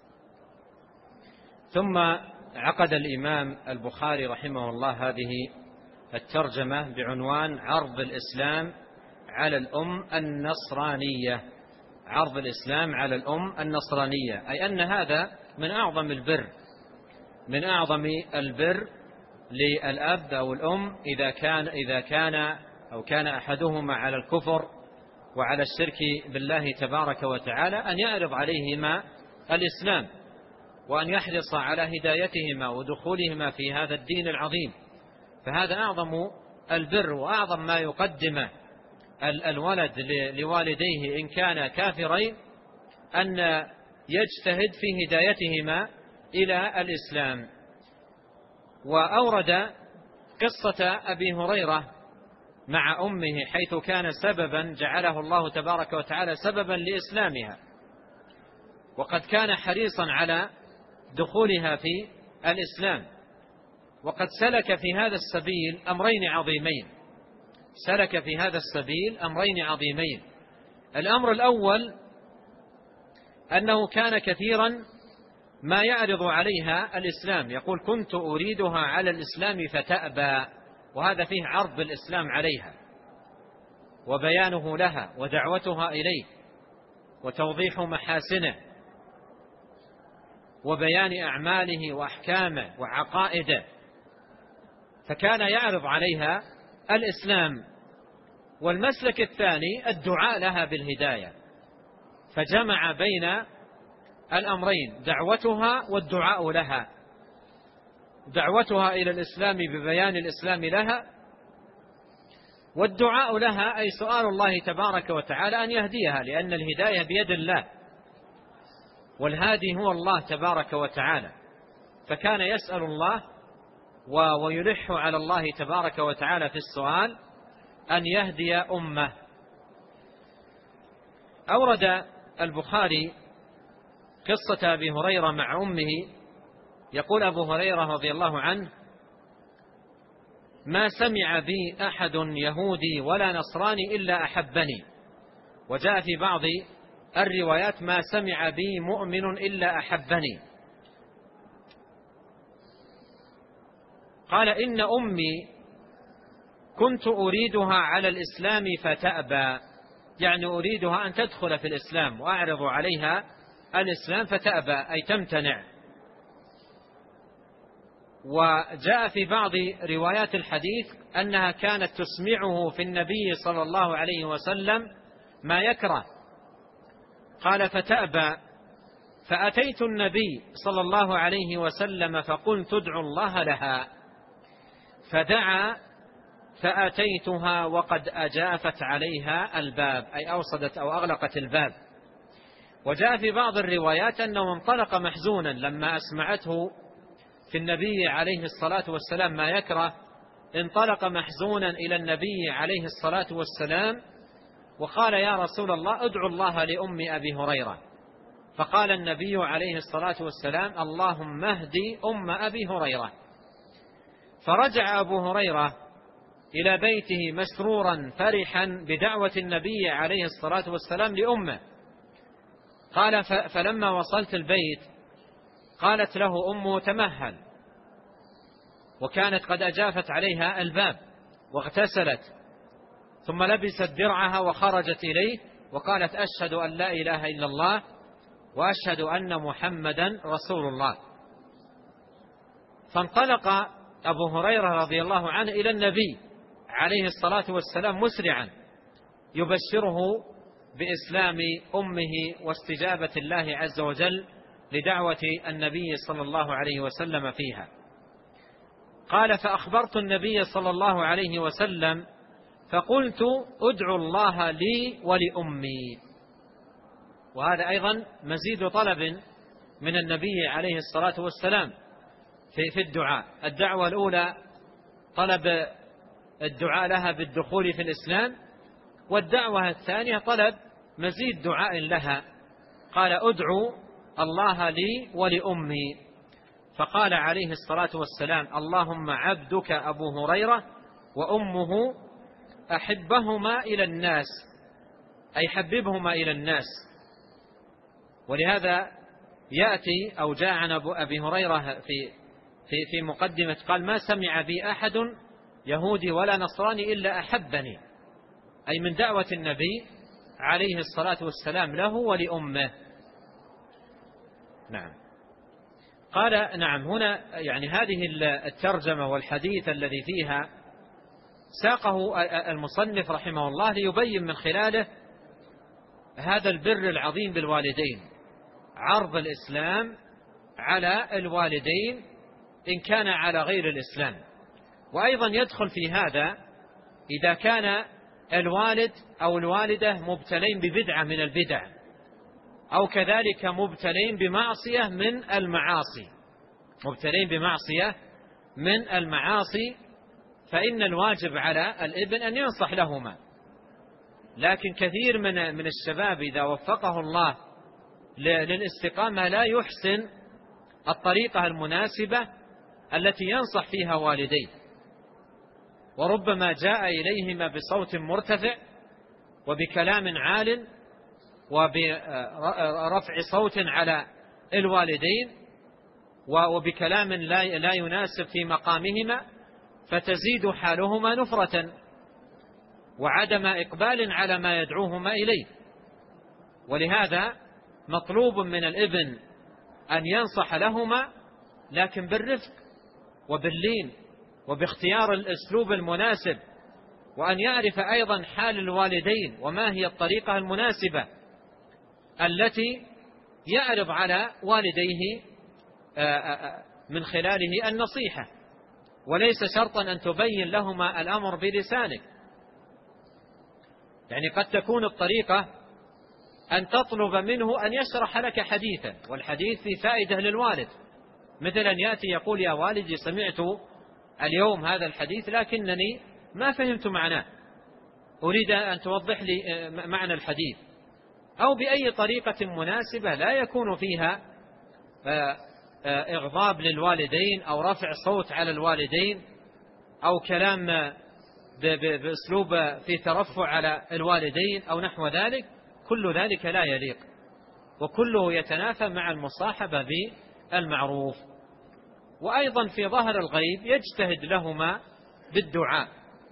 ثم عقد الإمام البخاري رحمه الله هذه الترجمة بعنوان: عرض الإسلام على الأم النصرانية. عرض الإسلام على الأم النصرانية، أي أن هذا من أعظم البر، من أعظم البر للأب أو الأم إذا كان أحدهما على الكفر وعلى الشرك بالله تبارك وتعالى، أن يعرض عليهما الإسلام، وأن يحرص على هدايتهما ودخولهما في هذا الدين العظيم. فهذا أعظم البر وأعظم ما يقدم الولد لوالديه إن كان كافرين، أن يجتهد في هدايتهما إلى الإسلام. وأورد قصة أبي هريرة مع أمه، حيث كان سببا جعله الله تبارك وتعالى سببا لإسلامها، وقد كان حريصا على دخولها في الإسلام، وقد سلك في هذا السبيل أمرين عظيمين: سلك في هذا السبيل أمرين عظيمين. الأمر الأول أنه كان كثيرا ما يعرض عليها الإسلام، يقول كنت أريدها على الإسلام فتأبى، وهذا فيه عرض الإسلام عليها وبيانه لها ودعوتها إليه وتوضيح محاسنه وبيان أعماله وأحكامه وعقائده، فكان يعرض عليها الإسلام. والمسلك الثاني الدعاء لها بالهداية، فجمع بين الأمرين، دعوتها والدعاء لها، دعوتها إلى الإسلام ببيان الإسلام لها، والدعاء لها أي سؤال الله تبارك وتعالى أن يهديها، لأن الهداية بيد الله والهادي هو الله تبارك وتعالى، فكان يسأل الله ويلح على الله تبارك وتعالى في السؤال أن يهدي أمة. أورد البخاري قصة أبي هريرة مع أمه، يقول أبو هريرة رضي الله عنه: ما سمع بي أحد يهودي ولا نصراني إلا أحبني. وجاء في بعض الروايات: ما سمع بي مؤمن إلا أحبني. قال: إن أمي كنت أريدها على الإسلام فتأبى، يعني أريدها أن تدخل في الإسلام وأعرض عليها الإسلام فتأبى أي تمتنع. وجاء في بعض روايات الحديث أنها كانت تسمعه في النبي صلى الله عليه وسلم ما يكره. قال: فتأبى، فأتيت النبي صلى الله عليه وسلم فقلت ادعوا الله لها، فدعا فأتيتها وقد أجافت عليها الباب، أي أوصدت أو أغلقت الباب. وجاء في بعض الروايات أنه انطلق محزونا لما أسمعته في النبي عليه الصلاة والسلام ما يكره، انطلق محزونا إلى النبي عليه الصلاة والسلام وقال: يا رسول الله ادعو الله لأم أبي هريرة. فقال النبي عليه الصلاة والسلام: اللهم اهدي أم أبي هريرة. فرجع أبو هريرة إلى بيته مسرورا فرحا بدعوة النبي عليه الصلاة والسلام لأمه. قال: فلما وصلت البيت قالت له أمه: تمهل. وكانت قد أجافت عليها الباب واغتسلت، ثم لبست درعها وخرجت إليه وقالت: أشهد أن لا إله إلا الله وأشهد أن محمدا رسول الله. فانطلق أبو هريرة رضي الله عنه إلى النبي عليه الصلاة والسلام مسرعا يبشره بإسلام أمه واستجابة الله عز وجل لدعوة النبي صلى الله عليه وسلم فيها. قال: فأخبرت النبي صلى الله عليه وسلم فقلت ادعوا الله لي ولأمي. وهذا أيضا مزيد طلب من النبي عليه الصلاة والسلام في الدعاء. الدعوة الأولى طلب الدعاء لها بالدخول في الإسلام، والدعوة الثانية طلب مزيد دعاء لها. قال: ادعوا الله لي ولأمي. فقال عليه الصلاة والسلام: اللهم عبدك أبو هريرة وأمه أحبهما إلى الناس، أي حببهما إلى الناس. ولهذا يأتي أو جاء عن أبي هريرة في مقدمة قال: ما سمع بي أحد يهودي ولا نصراني إلا أحبني، أي من دعوة النبي عليه الصلاة والسلام له ولأمه. نعم. قال: نعم. هنا يعني هذه الترجمة والحديث الذي فيها ساقه المصنف رحمه الله ليبين من خلاله هذا البر العظيم بالوالدين، عرض الإسلام على الوالدين إن كان على غير الإسلام. وأيضا يدخل في هذا إذا كان الوالد أو الوالدة مبتلين ببدعة من البدع، أو كذلك مبتلين بمعصية من المعاصي، مبتلين بمعصية من المعاصي، فإن الواجب على الابن أن ينصح لهما. لكن كثير من الشباب إذا وفقه الله للاستقامة لا يحسن الطريقة المناسبة التي ينصح فيها والديه، وربما جاء إليهما بصوت مرتفع وبكلام عال وبرفع صوت على الوالدين وبكلام لا يناسب في مقامهما، فتزيد حالهما نفرة وعدم إقبال على ما يدعوهما إليه. ولهذا مطلوب من الابن أن ينصح لهما، لكن بالرفق وباللين وباختيار الأسلوب المناسب، وأن يعرف أيضا حال الوالدين وما هي الطريقة المناسبة التي يعرض على والديه من خلاله النصيحة، وليس شرطا أن تبين لهما الأمر بلسانك. يعني قد تكون الطريقة أن تطلب منه أن يشرح لك حديثا، والحديث في فائدة للوالد، مثل أن يأتي يقول: يا والدي سمعت اليوم هذا الحديث لكنني ما فهمت معناه، أريد أن توضح لي معنى الحديث. أو بأي طريقة مناسبة لا يكون فيها إغضاب للوالدين أو رفع صوت على الوالدين أو كلام بأسلوب في ترفع على الوالدين أو نحو ذلك. كل ذلك لا يليق، وكله يتنافى مع المصاحبة بالمعروف. وأيضا في ظهر الغيب يجتهد لهما بالدعاء،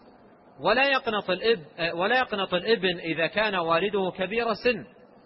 ولا يقنط الابن إذا كان والده كبير سن،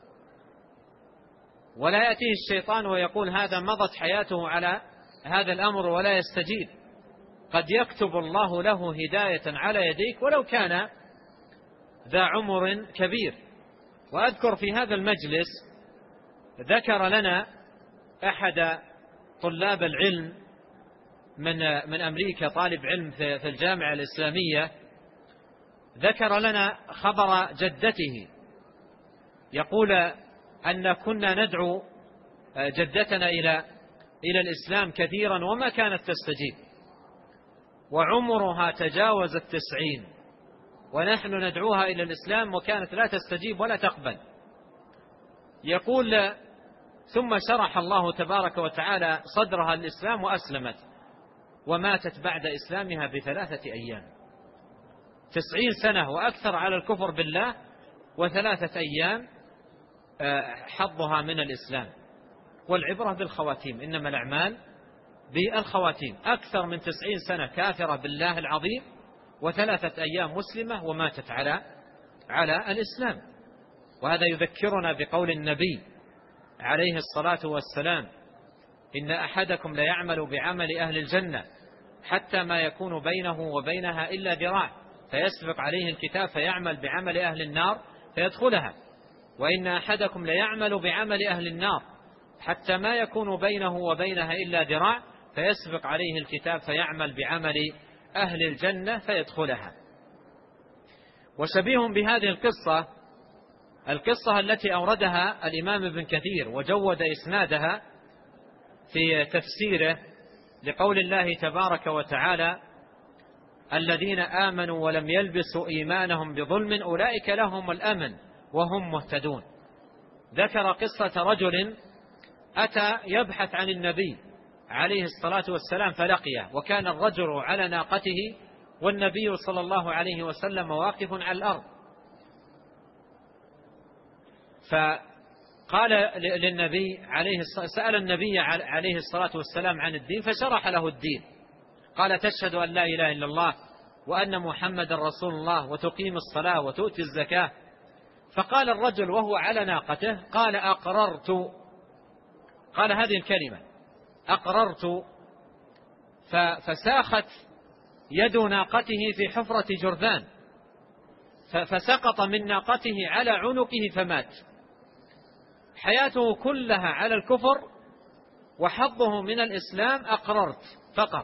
ولا يأتيه الشيطان ويقول هذا مضت حياته على هذا الأمر ولا يستجيب. قد يكتب الله له هداية على يديك ولو كان ذا عمر كبير. وأذكر في هذا المجلس ذكر لنا أحد طلاب العلم من أمريكا، طالب علم في الجامعة الإسلامية، ذكر لنا خبر جدته، يقول أن كنا ندعو جدتنا إلى الإسلام كثيرا وما كانت تستجيب، وعمرها تجاوز 90 ونحن ندعوها إلى الإسلام وكانت لا تستجيب ولا تقبل. يقول: ثم شرح الله تبارك وتعالى صدرها الإسلام وأسلمت، وماتت بعد إسلامها ب3 أيام. 90 سنة وأكثر على الكفر بالله، و3 أيام حظها من الإسلام. والعبرة بالخواتيم، إنما الأعمال بالخواتيم. أكثر من 90 سنة كافرة بالله العظيم، و3 أيام مسلمة وماتت على الإسلام. وهذا يذكرنا بقول النبي عليه الصلاة والسلام: إن أحدكم ليعمل بعمل أهل الجنة حتى ما يكون بينه وبينها إلا ذراع، فيسبق عليه الكتاب فيعمل بعمل أهل النار فيدخلها، وإن أحدكم ليعمل بعمل أهل النار حتى ما يكون بينه وبينها إلا ذراع، فيسبق عليه الكتاب فيعمل بعمل أهل الجنة فيدخلها. وشبيه بهذه القصة التي أوردها الإمام ابن كثير وجود إسنادها في تفسيره لقول الله تبارك وتعالى: الذين آمنوا ولم يلبسوا إيمانهم بظلم أولئك لهم الأمن وهم مهتدون. ذكر قصة رجل أتى يبحث عن النبي عليه الصلاة والسلام فلقيه، وكان الرجل على ناقته والنبي صلى الله عليه وسلم واقف على الأرض، فقال للنبي سأل النبي عليه الصلاة والسلام عن الدين، فشرح له الدين. قال: تشهد أن لا إله إلا الله وأن محمد رسول الله وتقيم الصلاة وتؤتي الزكاة. فقال الرجل وهو على ناقته: قال: أقررت. قال هذه الكلمة: أقررت. فساخت يد ناقته في حفرة جرذان، فسقط من ناقته على عنقه فمات. حياته كلها على الكفر، وحظه من الإسلام أقررت فقط.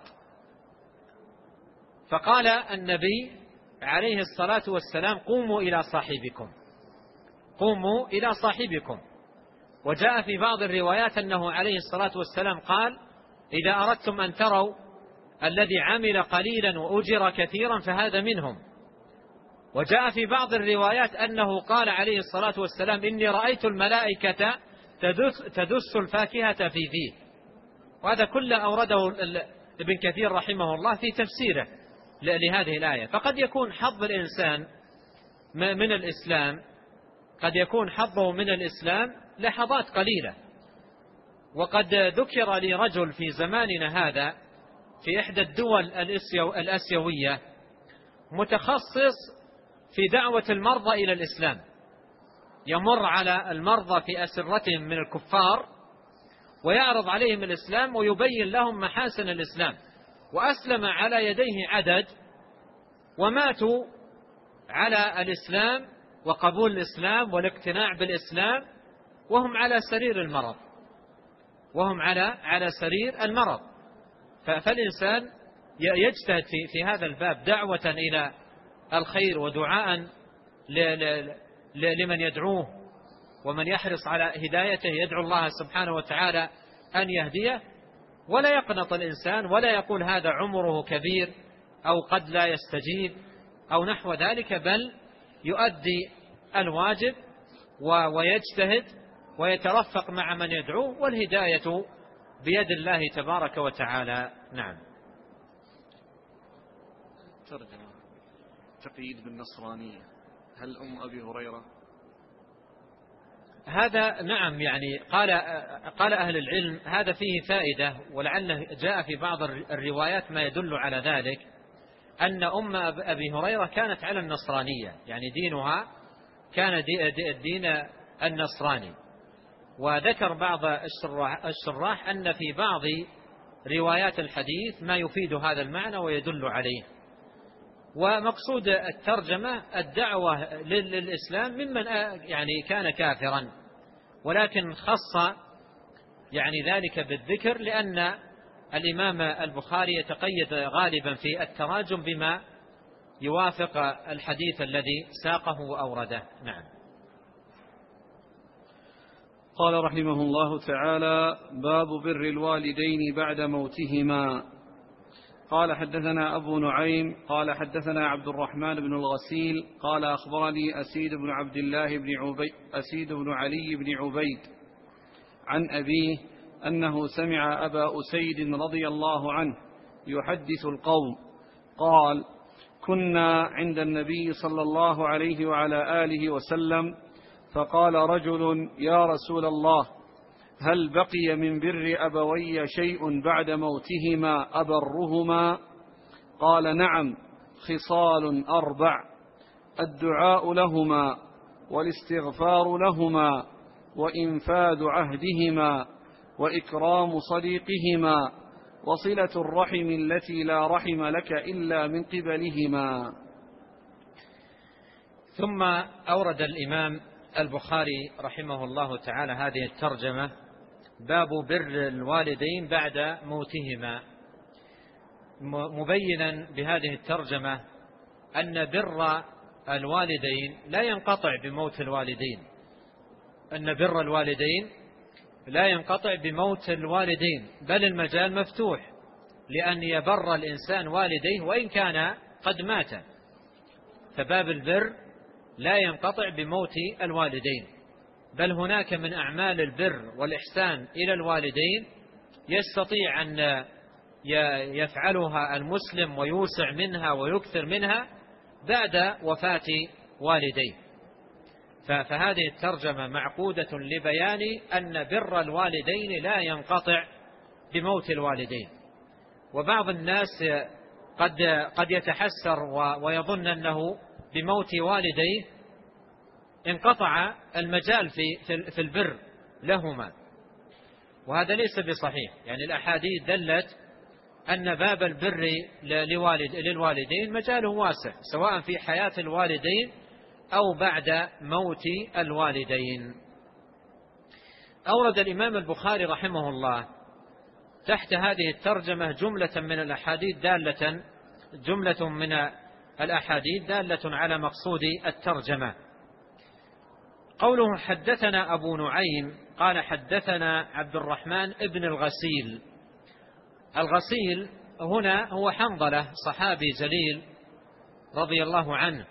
فقال النبي عليه الصلاة والسلام: قوموا إلى صاحبكم، قوموا إلى صاحبكم. وجاء في بعض الروايات أنه عليه الصلاة والسلام قال: إذا أردتم أن تروا الذي عمل قليلا وأجر كثيرا فهذا منهم. وجاء في بعض الروايات أنه قال عليه الصلاة والسلام: إني رأيت الملائكة تدس الفاكهة في فيه. وهذا كله أورده ابن كثير رحمه الله في تفسيره، لهذه الآية. فقد يكون حظ الإنسان من الإسلام، قد يكون حظه من الإسلام لحظات قليلة. وقد ذكر لي رجل في زماننا هذا في إحدى الدول الآسيوية متخصص في دعوة المرضى إلى الإسلام، يمر على المرضى في أسرتهم من الكفار ويعرض عليهم الإسلام ويبين لهم محاسن الإسلام، وأسلم على يديه عدد وماتوا على الإسلام وقبول الإسلام والاقتناع بالإسلام وهم على سرير المرض، وهم على سرير المرض. فالإنسان يجتهد في هذا الباب دعوة إلى الخير ودعاء لمن يدعوه ومن يحرص على هدايته، يدعو الله سبحانه وتعالى أن يهديه، ولا يقنط الإنسان ولا يقول هذا عمره كبير أو قد لا يستجيب أو نحو ذلك، بل يؤدي الواجب ويجتهد ويترفق مع من يدعوه، والهداية بيد الله تبارك وتعالى. نعم. ترجمة: تقييد بالنصرانية، هل أم أبي هريرة؟ هذا نعم، يعني قال أهل العلم هذا فيه فائدة، ولعله جاء في بعض الروايات ما يدل على ذلك، أن أم أبي هريرة كانت على النصرانية، يعني دينها كان الدين النصراني. وذكر بعض الشراح أن في بعض روايات الحديث ما يفيد هذا المعنى ويدل عليه. ومقصود الترجمة الدعوة للإسلام ممن يعني كان كافرا، ولكن خص يعني ذلك بالذكر لأن الإمام البخاري يتقيد غالبا في التراجم بما يوافق الحديث الذي ساقه وأورده. نعم. قال رحمه الله تعالى: باب بر الوالدين بعد موتهما. قال: حدثنا أبو نعيم قال حدثنا عبد الرحمن بن الغسيل قال أخبرني أسيد بن علي بن عبيد عن أبيه أنه سمع أبا أسيد رضي الله عنه يحدث القوم قال: كنا عند النبي صلى الله عليه وعلى آله وسلم، فقال رجل: يا رسول الله، هل بقي من بر أبوي شيء بعد موتهما أبرهما؟ قال: نعم، خصال 4: الدعاء لهما، والاستغفار لهما، وإنفاذ عهدهما، وإكرام صديقهما، وصلة الرحم التي لا رحم لك إلا من قبلهما. ثم أورد الإمام البخاري رحمه الله تعالى هذه الترجمة: باب بر الوالدين بعد موتهما، مبينا بهذه الترجمة أن بر الوالدين لا ينقطع بموت الوالدين، أن بر الوالدين لا ينقطع بموت الوالدين، بل المجال مفتوح لأن يبر الإنسان والديه وإن كان قد مات، فباب البر لا ينقطع بموت الوالدين، بل هناك من أعمال البر والإحسان إلى الوالدين يستطيع أن يفعلها المسلم ويوسع منها ويكثر منها بعد وفاة والديه. فهذه الترجمة معقودة لبيان أن بر الوالدين لا ينقطع بموت الوالدين. وبعض الناس قد يتحسر ويظن أنه بموت والديه انقطع المجال في البر لهما، وهذا ليس بصحيح. يعني الأحاديث دلت أن باب البر للوالدين مجاله واسع، سواء في حياة الوالدين أو بعد موت الوالدين. أورد الإمام البخاري رحمه الله تحت هذه الترجمة جملة من الأحاديث دالة على مقصود الترجمة. قوله: حدثنا أبو نعيم قال حدثنا عبد الرحمن ابن الغسيل. الغسيل هنا هو حنظلة، صحابي جليل رضي الله عنه،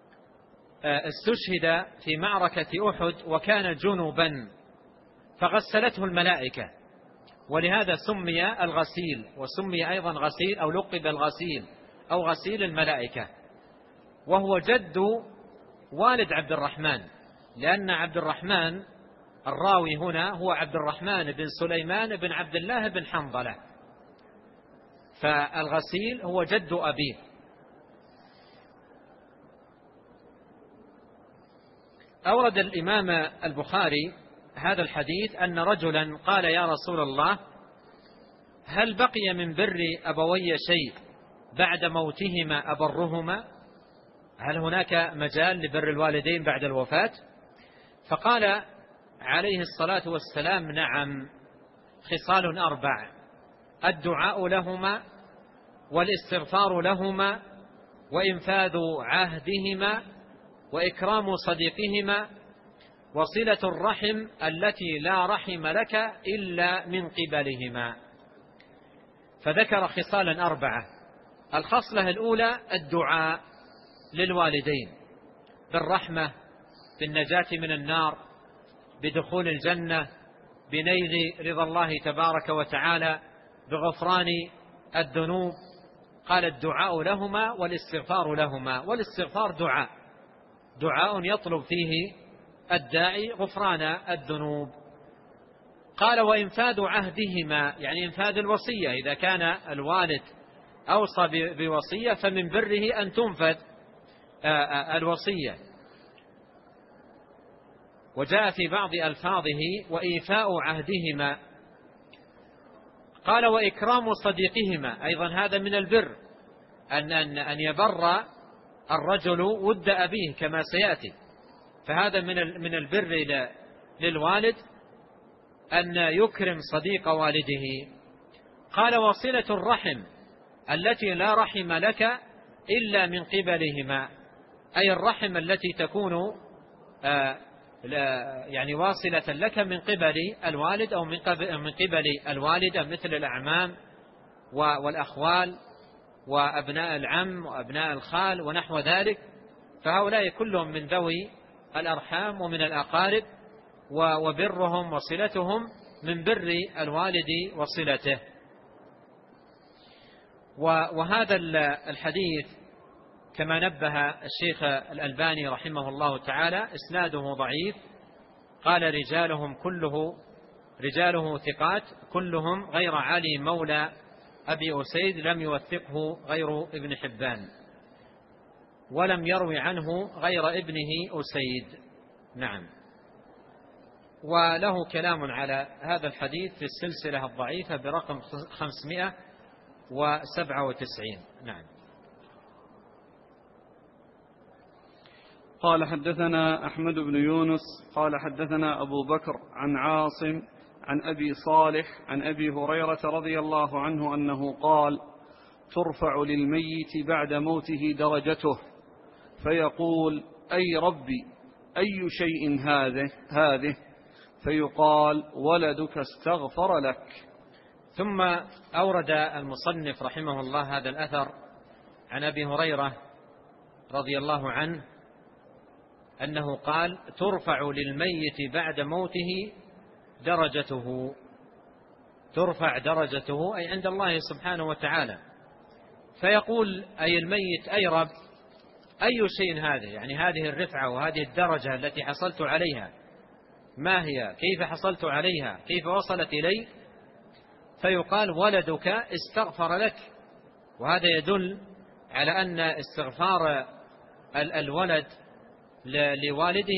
استشهد في معركة أحد وكان جنبا فغسلته الملائكة، ولهذا سمي الغسيل، وسمي أيضا غسيل أو لقب الغسيل أو غسيل الملائكة، وهو جد والد عبد الرحمن، لأن عبد الرحمن الراوي هنا هو عبد الرحمن بن سليمان بن عبد الله بن حنظلة، فالغسيل هو جد أبيه. أورد الإمام البخاري هذا الحديث أن رجلا قال: يا رسول الله، هل بقي من بر أبوي شيء بعد موتهما أبرهما؟ هل هناك مجال لبر الوالدين بعد الوفاة؟ فقال عليه الصلاة والسلام: نعم، خصال 4: الدعاء لهما، والاستغفار لهما، وإنفاذ عهدهما، وإكرام صديقهما، وصلة الرحم التي لا رحم لك إلا من قبلهما. فذكر خصالا 4: الخصلة الأولى الدعاء للوالدين بالرحمة، بالنجاة من النار، بدخول الجنة، بنيل رضا الله تبارك وتعالى، بغفران الذنوب. قال: الدعاء لهما والاستغفار لهما. والاستغفار دعاء يطلب فيه الداعي غفران الذنوب. قال: وإنفاذ عهدهما، يعني إنفاذ الوصية، إذا كان الوالد أوصى بوصية فمن بره أن تنفذ الوصية. وجاء في بعض ألفاظه: وإيفاء عهدهما. قال: وإكرام صديقهما، أيضا هذا من البر، أن يبر الرجل ود أبيه كما سيأتي، فهذا من البر للوالد أن يكرم صديق والده. قال: وصلة الرحم التي لا رحم لك إلا من قبلهما، أي الرحم التي تكون يعني واصلة لك من قبل الوالد أو من قبل الوالدة، مثل الأعمام والأخوال وأبناء العم وأبناء الخال ونحو ذلك، فهؤلاء كلهم من ذوي الأرحام ومن الأقارب، وبرهم وصلتهم من بر الوالد وصلته. وهذا الحديث كما نبه الشيخ الألباني رحمه الله تعالى إسناده ضعيف، قال: رجاله ثقات كلهم غير علي مولى أبي أسيد، لم يوثقه غير ابن حبان، ولم يروي عنه غير ابنه أسيد. نعم. وله كلام على هذا الحديث في السلسلة الضعيفة برقم 597. نعم. قال: حدثنا أحمد بن يونس قال: حدثنا أبو بكر عن عاصم عن أبي صالح عن أبي هريرة رضي الله عنه أنه قال: ترفع للميت بعد موته درجته، فيقول: أي ربي، أي شيء هذه؟ فيقال: ولدك استغفر لك. ثم أورد المصنف رحمه الله هذا الأثر عن أبي هريرة رضي الله عنه أنه قال: ترفع للميت بعد موته درجته. ترفع درجته أي عند الله سبحانه وتعالى، فيقول أي الميت: أي رب، أي شيء هذا؟ يعني هذه الرفعة وهذه الدرجة التي حصلت عليها ما هي؟ كيف حصلت عليها؟ كيف وصلت إلي؟ فيقال: ولدك استغفر لك. وهذا يدل على أن استغفار الولد لوالده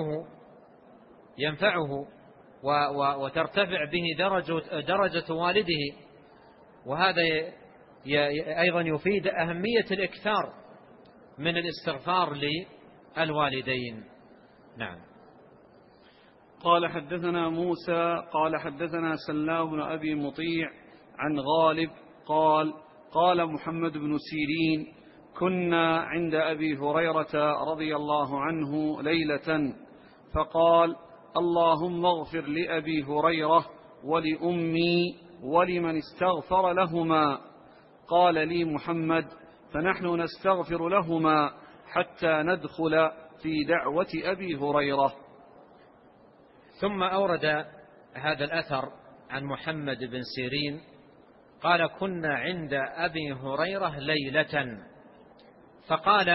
ينفعه وترتفع به درجة والده. وهذا أيضا يفيد أهمية الإكثار من الاستغفار للوالدين. نعم. قال: حدثنا موسى قال: حدثنا سلام بن أبي مطيع عن غالب قال: قال محمد بن سيرين: كنا عند أبي هريرة رضي الله عنه ليلة، فقال: اللهم اغفر لأبي هريرة ولأمي ولمن استغفر لهما. قال لي محمد: فنحن نستغفر لهما حتى ندخل في دعوة أبي هريرة. ثم أورد هذا الأثر عن محمد بن سيرين قال: كنا عند أبي هريرة ليلة، فقال،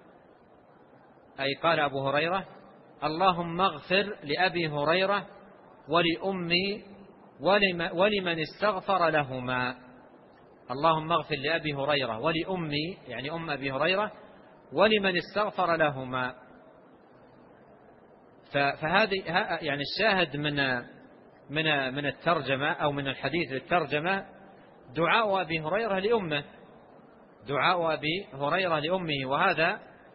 أي قال أبو هريرة: اللهم اغفر لأبي هريرة ولأمي ولمن استغفر لهما. اللهم اغفر لأبي هريرة ولأمي، يعني أم أبي هريرة، ولمن استغفر لهما. فهذه يعني الشاهد من الترجمة أو من الحديث للترجمة دعاء أبي هريرة لأمه، دعاء أبي هريرة لأمه، وهذا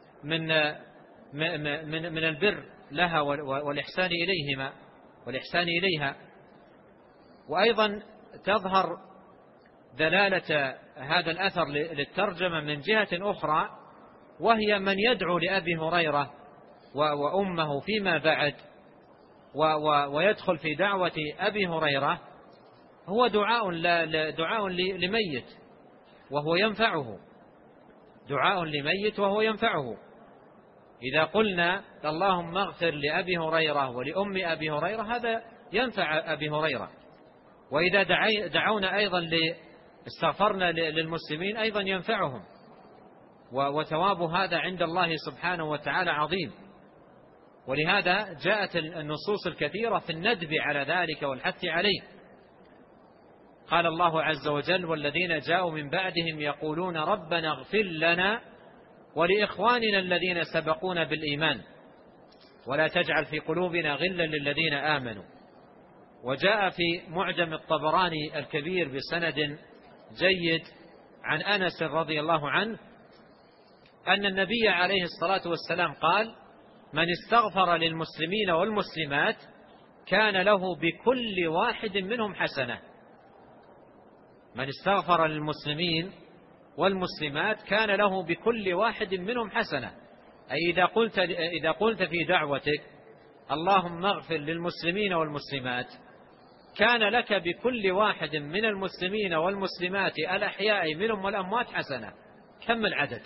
من البر لها والإحسان إليها. وأيضا تظهر دلالة هذا الأثر للترجمة من جهة أخرى، وهي من يدعو لأبي هريرة وأمه فيما بعد ويدخل في دعوة أبي هريرة هو دعاء لميت وهو ينفعه، دعاء لميت وهو ينفعه. إذا قلنا اللهم اغفر لأبي هريرة ولأم أبي هريرة هذا ينفع أبي هريرة، وإذا دعونا أيضا استغفرنا للمسلمين أيضا ينفعهم، وثواب هذا عند الله سبحانه وتعالى عظيم. ولهذا جاءت النصوص الكثيرة في الندب على ذلك والحث عليه. قال الله عز وجل: والذين جاءوا من بعدهم يقولون ربنا اغفر لنا ولإخواننا الذين سبقونا بالإيمان ولا تجعل في قلوبنا غلا للذين آمنوا. وجاء في معجم الطبراني الكبير بسند جيد عن أنس رضي الله عنه أن النبي عليه الصلاة والسلام قال: من استغفر للمسلمين والمسلمات كان له بكل واحد منهم حسنة. من استغفر للمسلمين والمسلمات كان له بكل واحد منهم حسنة، أي إذا قلت في دعوتك اللهم اغفر للمسلمين والمسلمات كان لك بكل واحد من المسلمين والمسلمات الأحياء منهم والأموات حسنة. كم العدد؟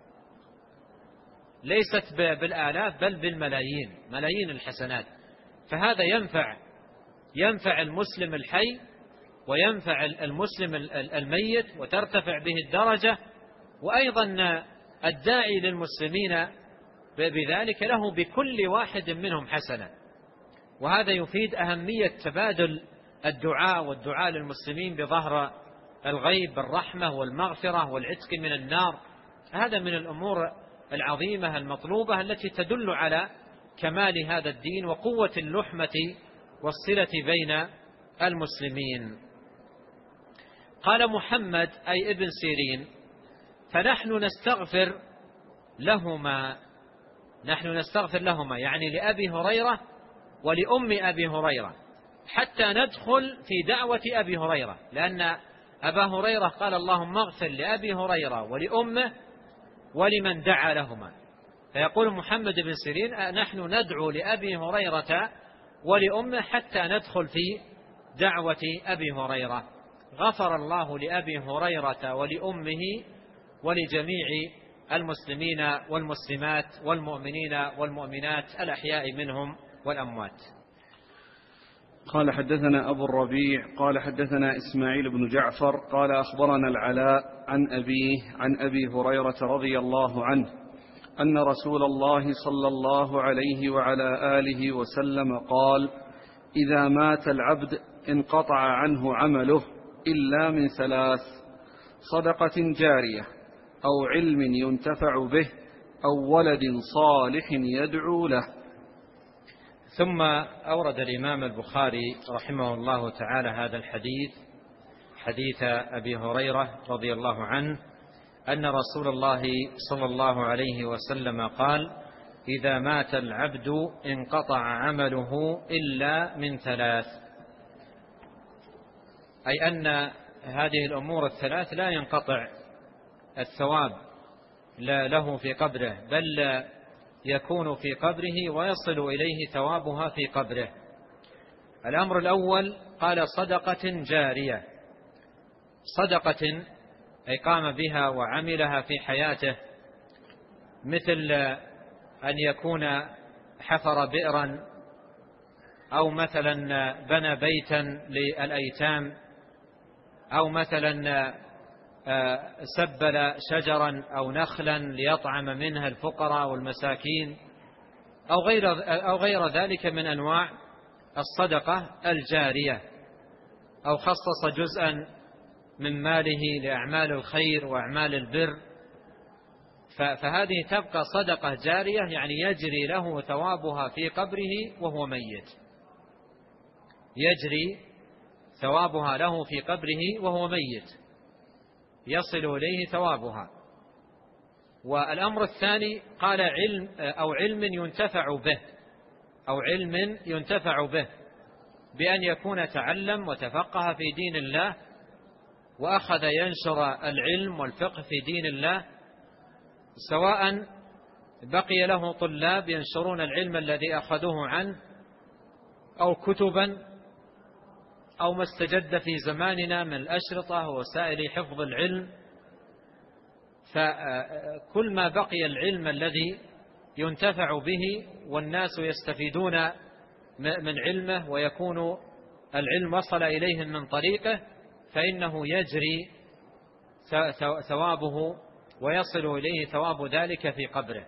ليست بالآلاف بل بالملايين، ملايين الحسنات. فهذا ينفع المسلم الحي وينفع المسلم الميت وترتفع به الدرجة، وأيضا الداعي للمسلمين بذلك له بكل واحد منهم حسنة. وهذا يفيد أهمية تبادل الدعاء والدعاء للمسلمين بظهر الغيب بالرحمة والمغفرة والعتق من النار. هذا من الأمور العظيمة المطلوبة التي تدل على كمال هذا الدين وقوة اللحمة والصلة بين المسلمين. قال محمد أي ابن سيرين: فنحن نستغفر لهما، يعني لأبي هريرة ولأم أبي هريرة، حتى ندخل في دعوة أبي هريرة، لأن أبا هريرة قال اللهم اغفر لأبي هريرة ولأمه ولمن دعا لهما. فيقول محمد بن سيرين: نحن ندعو لأبي هريرة ولأمه حتى ندخل في دعوة أبي هريرة. غفر الله لأبي هريرة ولأمه ولجميع المسلمين والمسلمات والمؤمنين والمؤمنات الأحياء منهم والأموات. قال حدثنا أبو الربيع قال حدثنا إسماعيل بن جعفر قال أخبرنا العلاء عن أبيه عن أبي هريرة رضي الله عنه أن رسول الله صلى الله عليه وعلى آله وسلم قال: إذا مات العبد انقطع عنه عمله إلا من ثلاث: صدقة جارية أو علم ينتفع به أو ولد صالح يدعو له. ثم أورد الإمام البخاري رحمه الله تعالى هذا الحديث، حديث أبي هريرة رضي الله عنه أن رسول الله صلى الله عليه وسلم قال: إذا مات العبد انقطع عمله إلا من ثلاث، أي أن هذه الأمور الثلاث لا ينقطع الثواب له في قبره، بل يكون في قبره ويصل إليه ثوابها في قبره. الأمر الأول قال: صدقة جارية، صدقة أي قام بها وعملها في حياته، مثل أن يكون حفر بئرا أو مثلا بنى بيتا للأيتام أو مثلا سبل شجرا أو نخلا ليطعم منها الفقراء والمساكين أو غير ذلك من أنواع الصدقة الجارية، أو خصص جزءا من ماله لأعمال الخير وأعمال البر، فهذه تبقى صدقة جارية، يعني يجري له ثوابها في قبره وهو ميت، يجري ثوابها له في قبره وهو ميت، يصل إليه ثوابها. والأمر الثاني قال علم ينتفع به، أو علم ينتفع به، بأن يكون تعلم وتفقه في دين الله وأخذ ينشر العلم والفقه في دين الله، سواء بقي له طلاب ينشرون العلم الذي أخذوه عنه، أو كتبا، أو ما استجد في زماننا من الأشرطة ووسائل حفظ العلم. فكل ما بقي العلم الذي ينتفع به والناس يستفيدون من علمه ويكون العلم وصل إليهم من طريقه، فإنه يجري ثوابه ويصل إليه ثواب ذلك في قبره.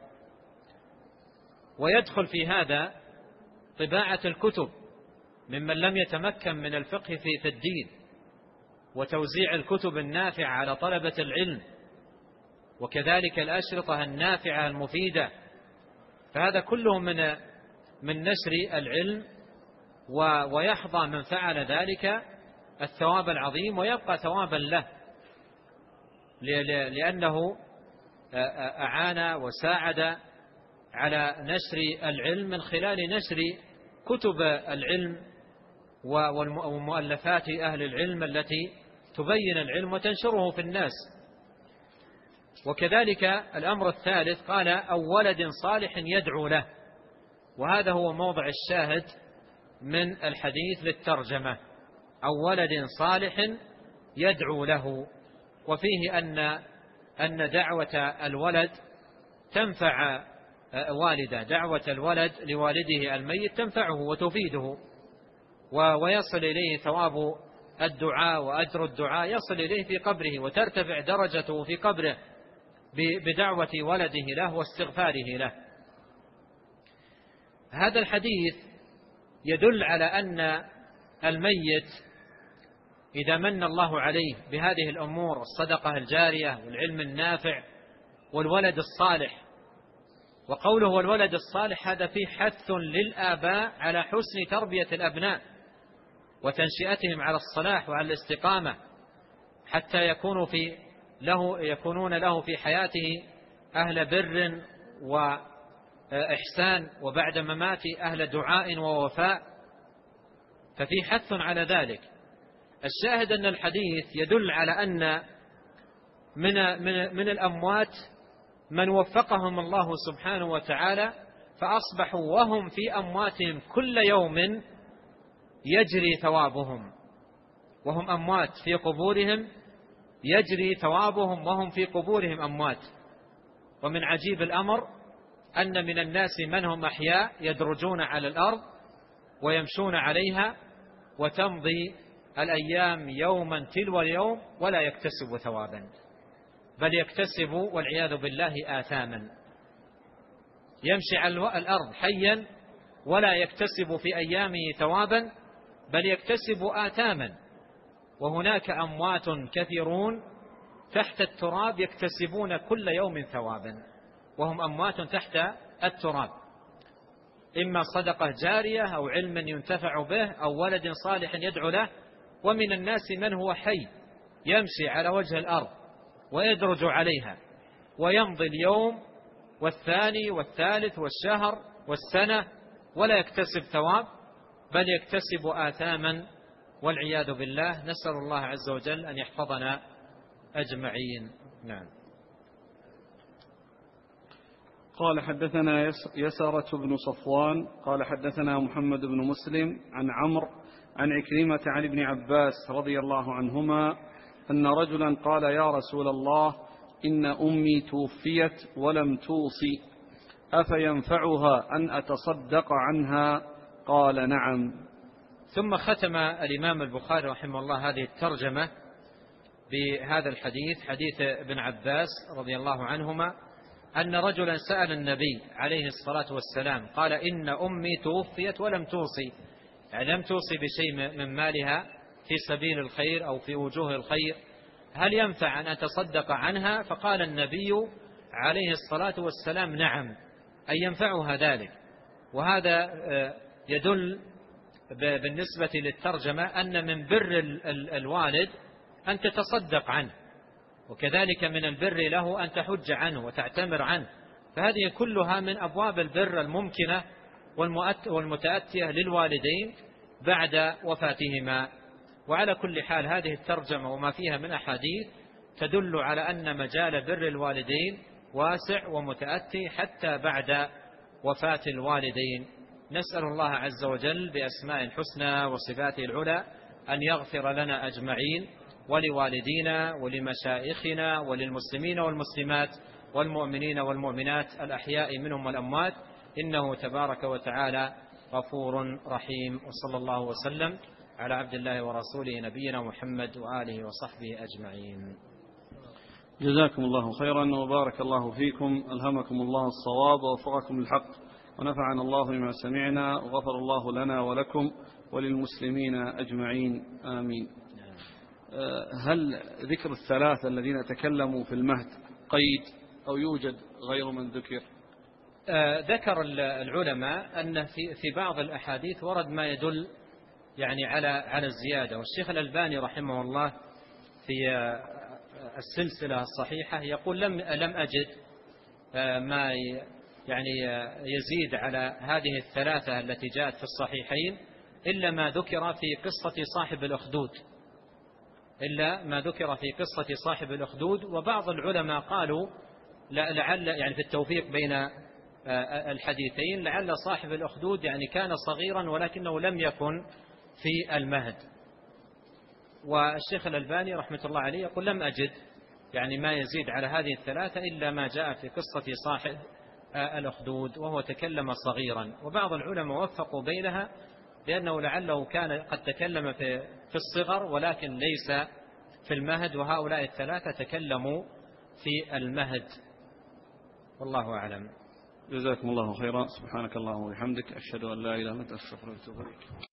ويدخل في هذا طباعة الكتب ممن لم يتمكن من الفقه في الدين، وتوزيع الكتب النافعة على طلبة العلم، وكذلك الأشرطة النافعة المفيدة. فهذا كله من نشر العلم، ويحظى من فعل ذلك الثواب العظيم، ويبقى ثوابا له لأنه أعان وساعد على نشر العلم من خلال نشر كتب العلم ومؤلفات أهل العلم التي تبين العلم وتنشره في الناس. وكذلك الأمر الثالث قال أو ولد صالح يدعو له، وهذا هو موضع الشاهد من الحديث للترجمة، أو ولد صالح يدعو له. وفيه أن دعوة الولد تنفع والده، دعوة الولد لوالده الميت تنفعه وتفيده، ويصل إليه ثواب الدعاء وأجر الدعاء يصل إليه في قبره، وترتفع درجته في قبره بدعوة ولده له واستغفاره له. هذا الحديث يدل على أن الميت إذا من الله عليه بهذه الأمور، الصدقة الجارية والعلم النافع والولد الصالح، وقوله والولد الصالح هذا فيه حث للآباء على حسن تربية الأبناء وتنشئتهم على الصلاح وعلى الاستقامة، حتى يكونون له في حياته أهل بر وإحسان، وبعد مماته أهل دعاء ووفاء، ففي حث على ذلك. الشاهد أن الحديث يدل على أن من الأموات من وفقهم الله سبحانه وتعالى فأصبحوا وهم في أمواتهم كل يوم يجري ثوابهم، وهم أموات في قبورهم يجري ثوابهم وهم في قبورهم أموات. ومن عجيب الأمر أن من الناس من هم أحياء يدرجون على الأرض ويمشون عليها، وتمضي الأيام يوما تلو اليوم ولا يكتسب ثوابا، بل يكتسب والعياذ بالله آثاما. يمشي على الأرض حيا ولا يكتسب في أيامه ثوابا، بل يكتسب آثاما. وهناك أموات كثيرون تحت التراب يكتسبون كل يوم ثوابا، وهم أموات تحت التراب، إما صدقة جارية أو علم ينتفع به أو ولد صالح يدعو له. ومن الناس من هو حي يمشي على وجه الأرض ويدرج عليها، ويمضي اليوم والثاني والثالث والشهر والسنة ولا يكتسب ثواب، بل يكتسب آثاما والعياذ بالله. نسأل الله عز وجل أن يحفظنا أجمعين. نعم. قال حدثنا يسارة بن صفوان قال حدثنا محمد بن مسلم عن عمرو عن عكرمة عن ابن عباس رضي الله عنهما أن رجلا قال يا رسول الله إن أمي توفيت ولم توصي، أفينفعها أن أتصدق عنها؟ قال نعم. ثم ختم الإمام البخاري رحمه الله هذه الترجمة بهذا الحديث، حديث ابن عباس رضي الله عنهما أن رجلا سأل النبي عليه الصلاة والسلام قال: إن أمي توفيت ولم توصي، يعني لم توصي بشيء من مالها في سبيل الخير أو في وجوه الخير، هل ينفع أن أتصدق عنها؟ فقال النبي عليه الصلاة والسلام: نعم، أي ينفعها ذلك. وهذا يدل بالنسبة للترجمة أن من بر الوالد أن تتصدق عنه، وكذلك من البر له أن تحج عنه وتعتمر عنه، فهذه كلها من أبواب البر الممكنة والمتأتية للوالدين بعد وفاتهما. وعلى كل حال هذه الترجمة وما فيها من أحاديث تدل على أن مجال بر الوالدين واسع ومتأتي حتى بعد وفاة الوالدين. نسأل الله عز وجل بأسماء الحسنى وصفاته العلى أن يغفر لنا أجمعين، ولوالدينا ولمشائخنا وللمسلمين والمسلمات والمؤمنين والمؤمنات الأحياء منهم والأموات، إنه تبارك وتعالى غفور رحيم. وصلى الله وسلم على عبد الله ورسوله نبينا محمد وآله وصحبه أجمعين. جزاكم الله خيرا وبارك الله فيكم، ألهمكم الله الصواب ووفقكم للحق، ونفعنا الله بما سمعنا، وغفر الله لنا ولكم وللمسلمين أجمعين، آمين. هل ذكر الثلاثة الذين تكلموا في المهد قيد أو يوجد غير من ذكر؟ ذكر العلماء أن في بعض الأحاديث ورد ما يدل يعني على الزيادة، والشيخ الألباني رحمه الله في السلسلة الصحيحة يقول لم أجد ما يعني يزيد على هذه الثلاثة التي جاءت في الصحيحين إلا ما ذكر في قصة صاحب الأخدود. وبعض العلماء قالوا لعل يعني في التوفيق بين الحديثين لعل صاحب الأخدود يعني كان صغيرا ولكنه لم يكن في المهد. والشيخ الألباني رحمة الله عليه يقول لم أجد يعني ما يزيد على هذه الثلاثة إلا ما جاء في قصة صاحب الأخدود وهو تكلم صغيرا. وبعض العلماء وفقوا بينها لأنه لعله كان قد تكلم في الصغر ولكن ليس في المهد، وهؤلاء الثلاثة تكلموا في المهد، والله أعلم. جزاكم الله خيرا. سبحانك اللهم وبحمدك، أشهد أن لا إله إلا أنت، أستغفرك وأتوب إليك.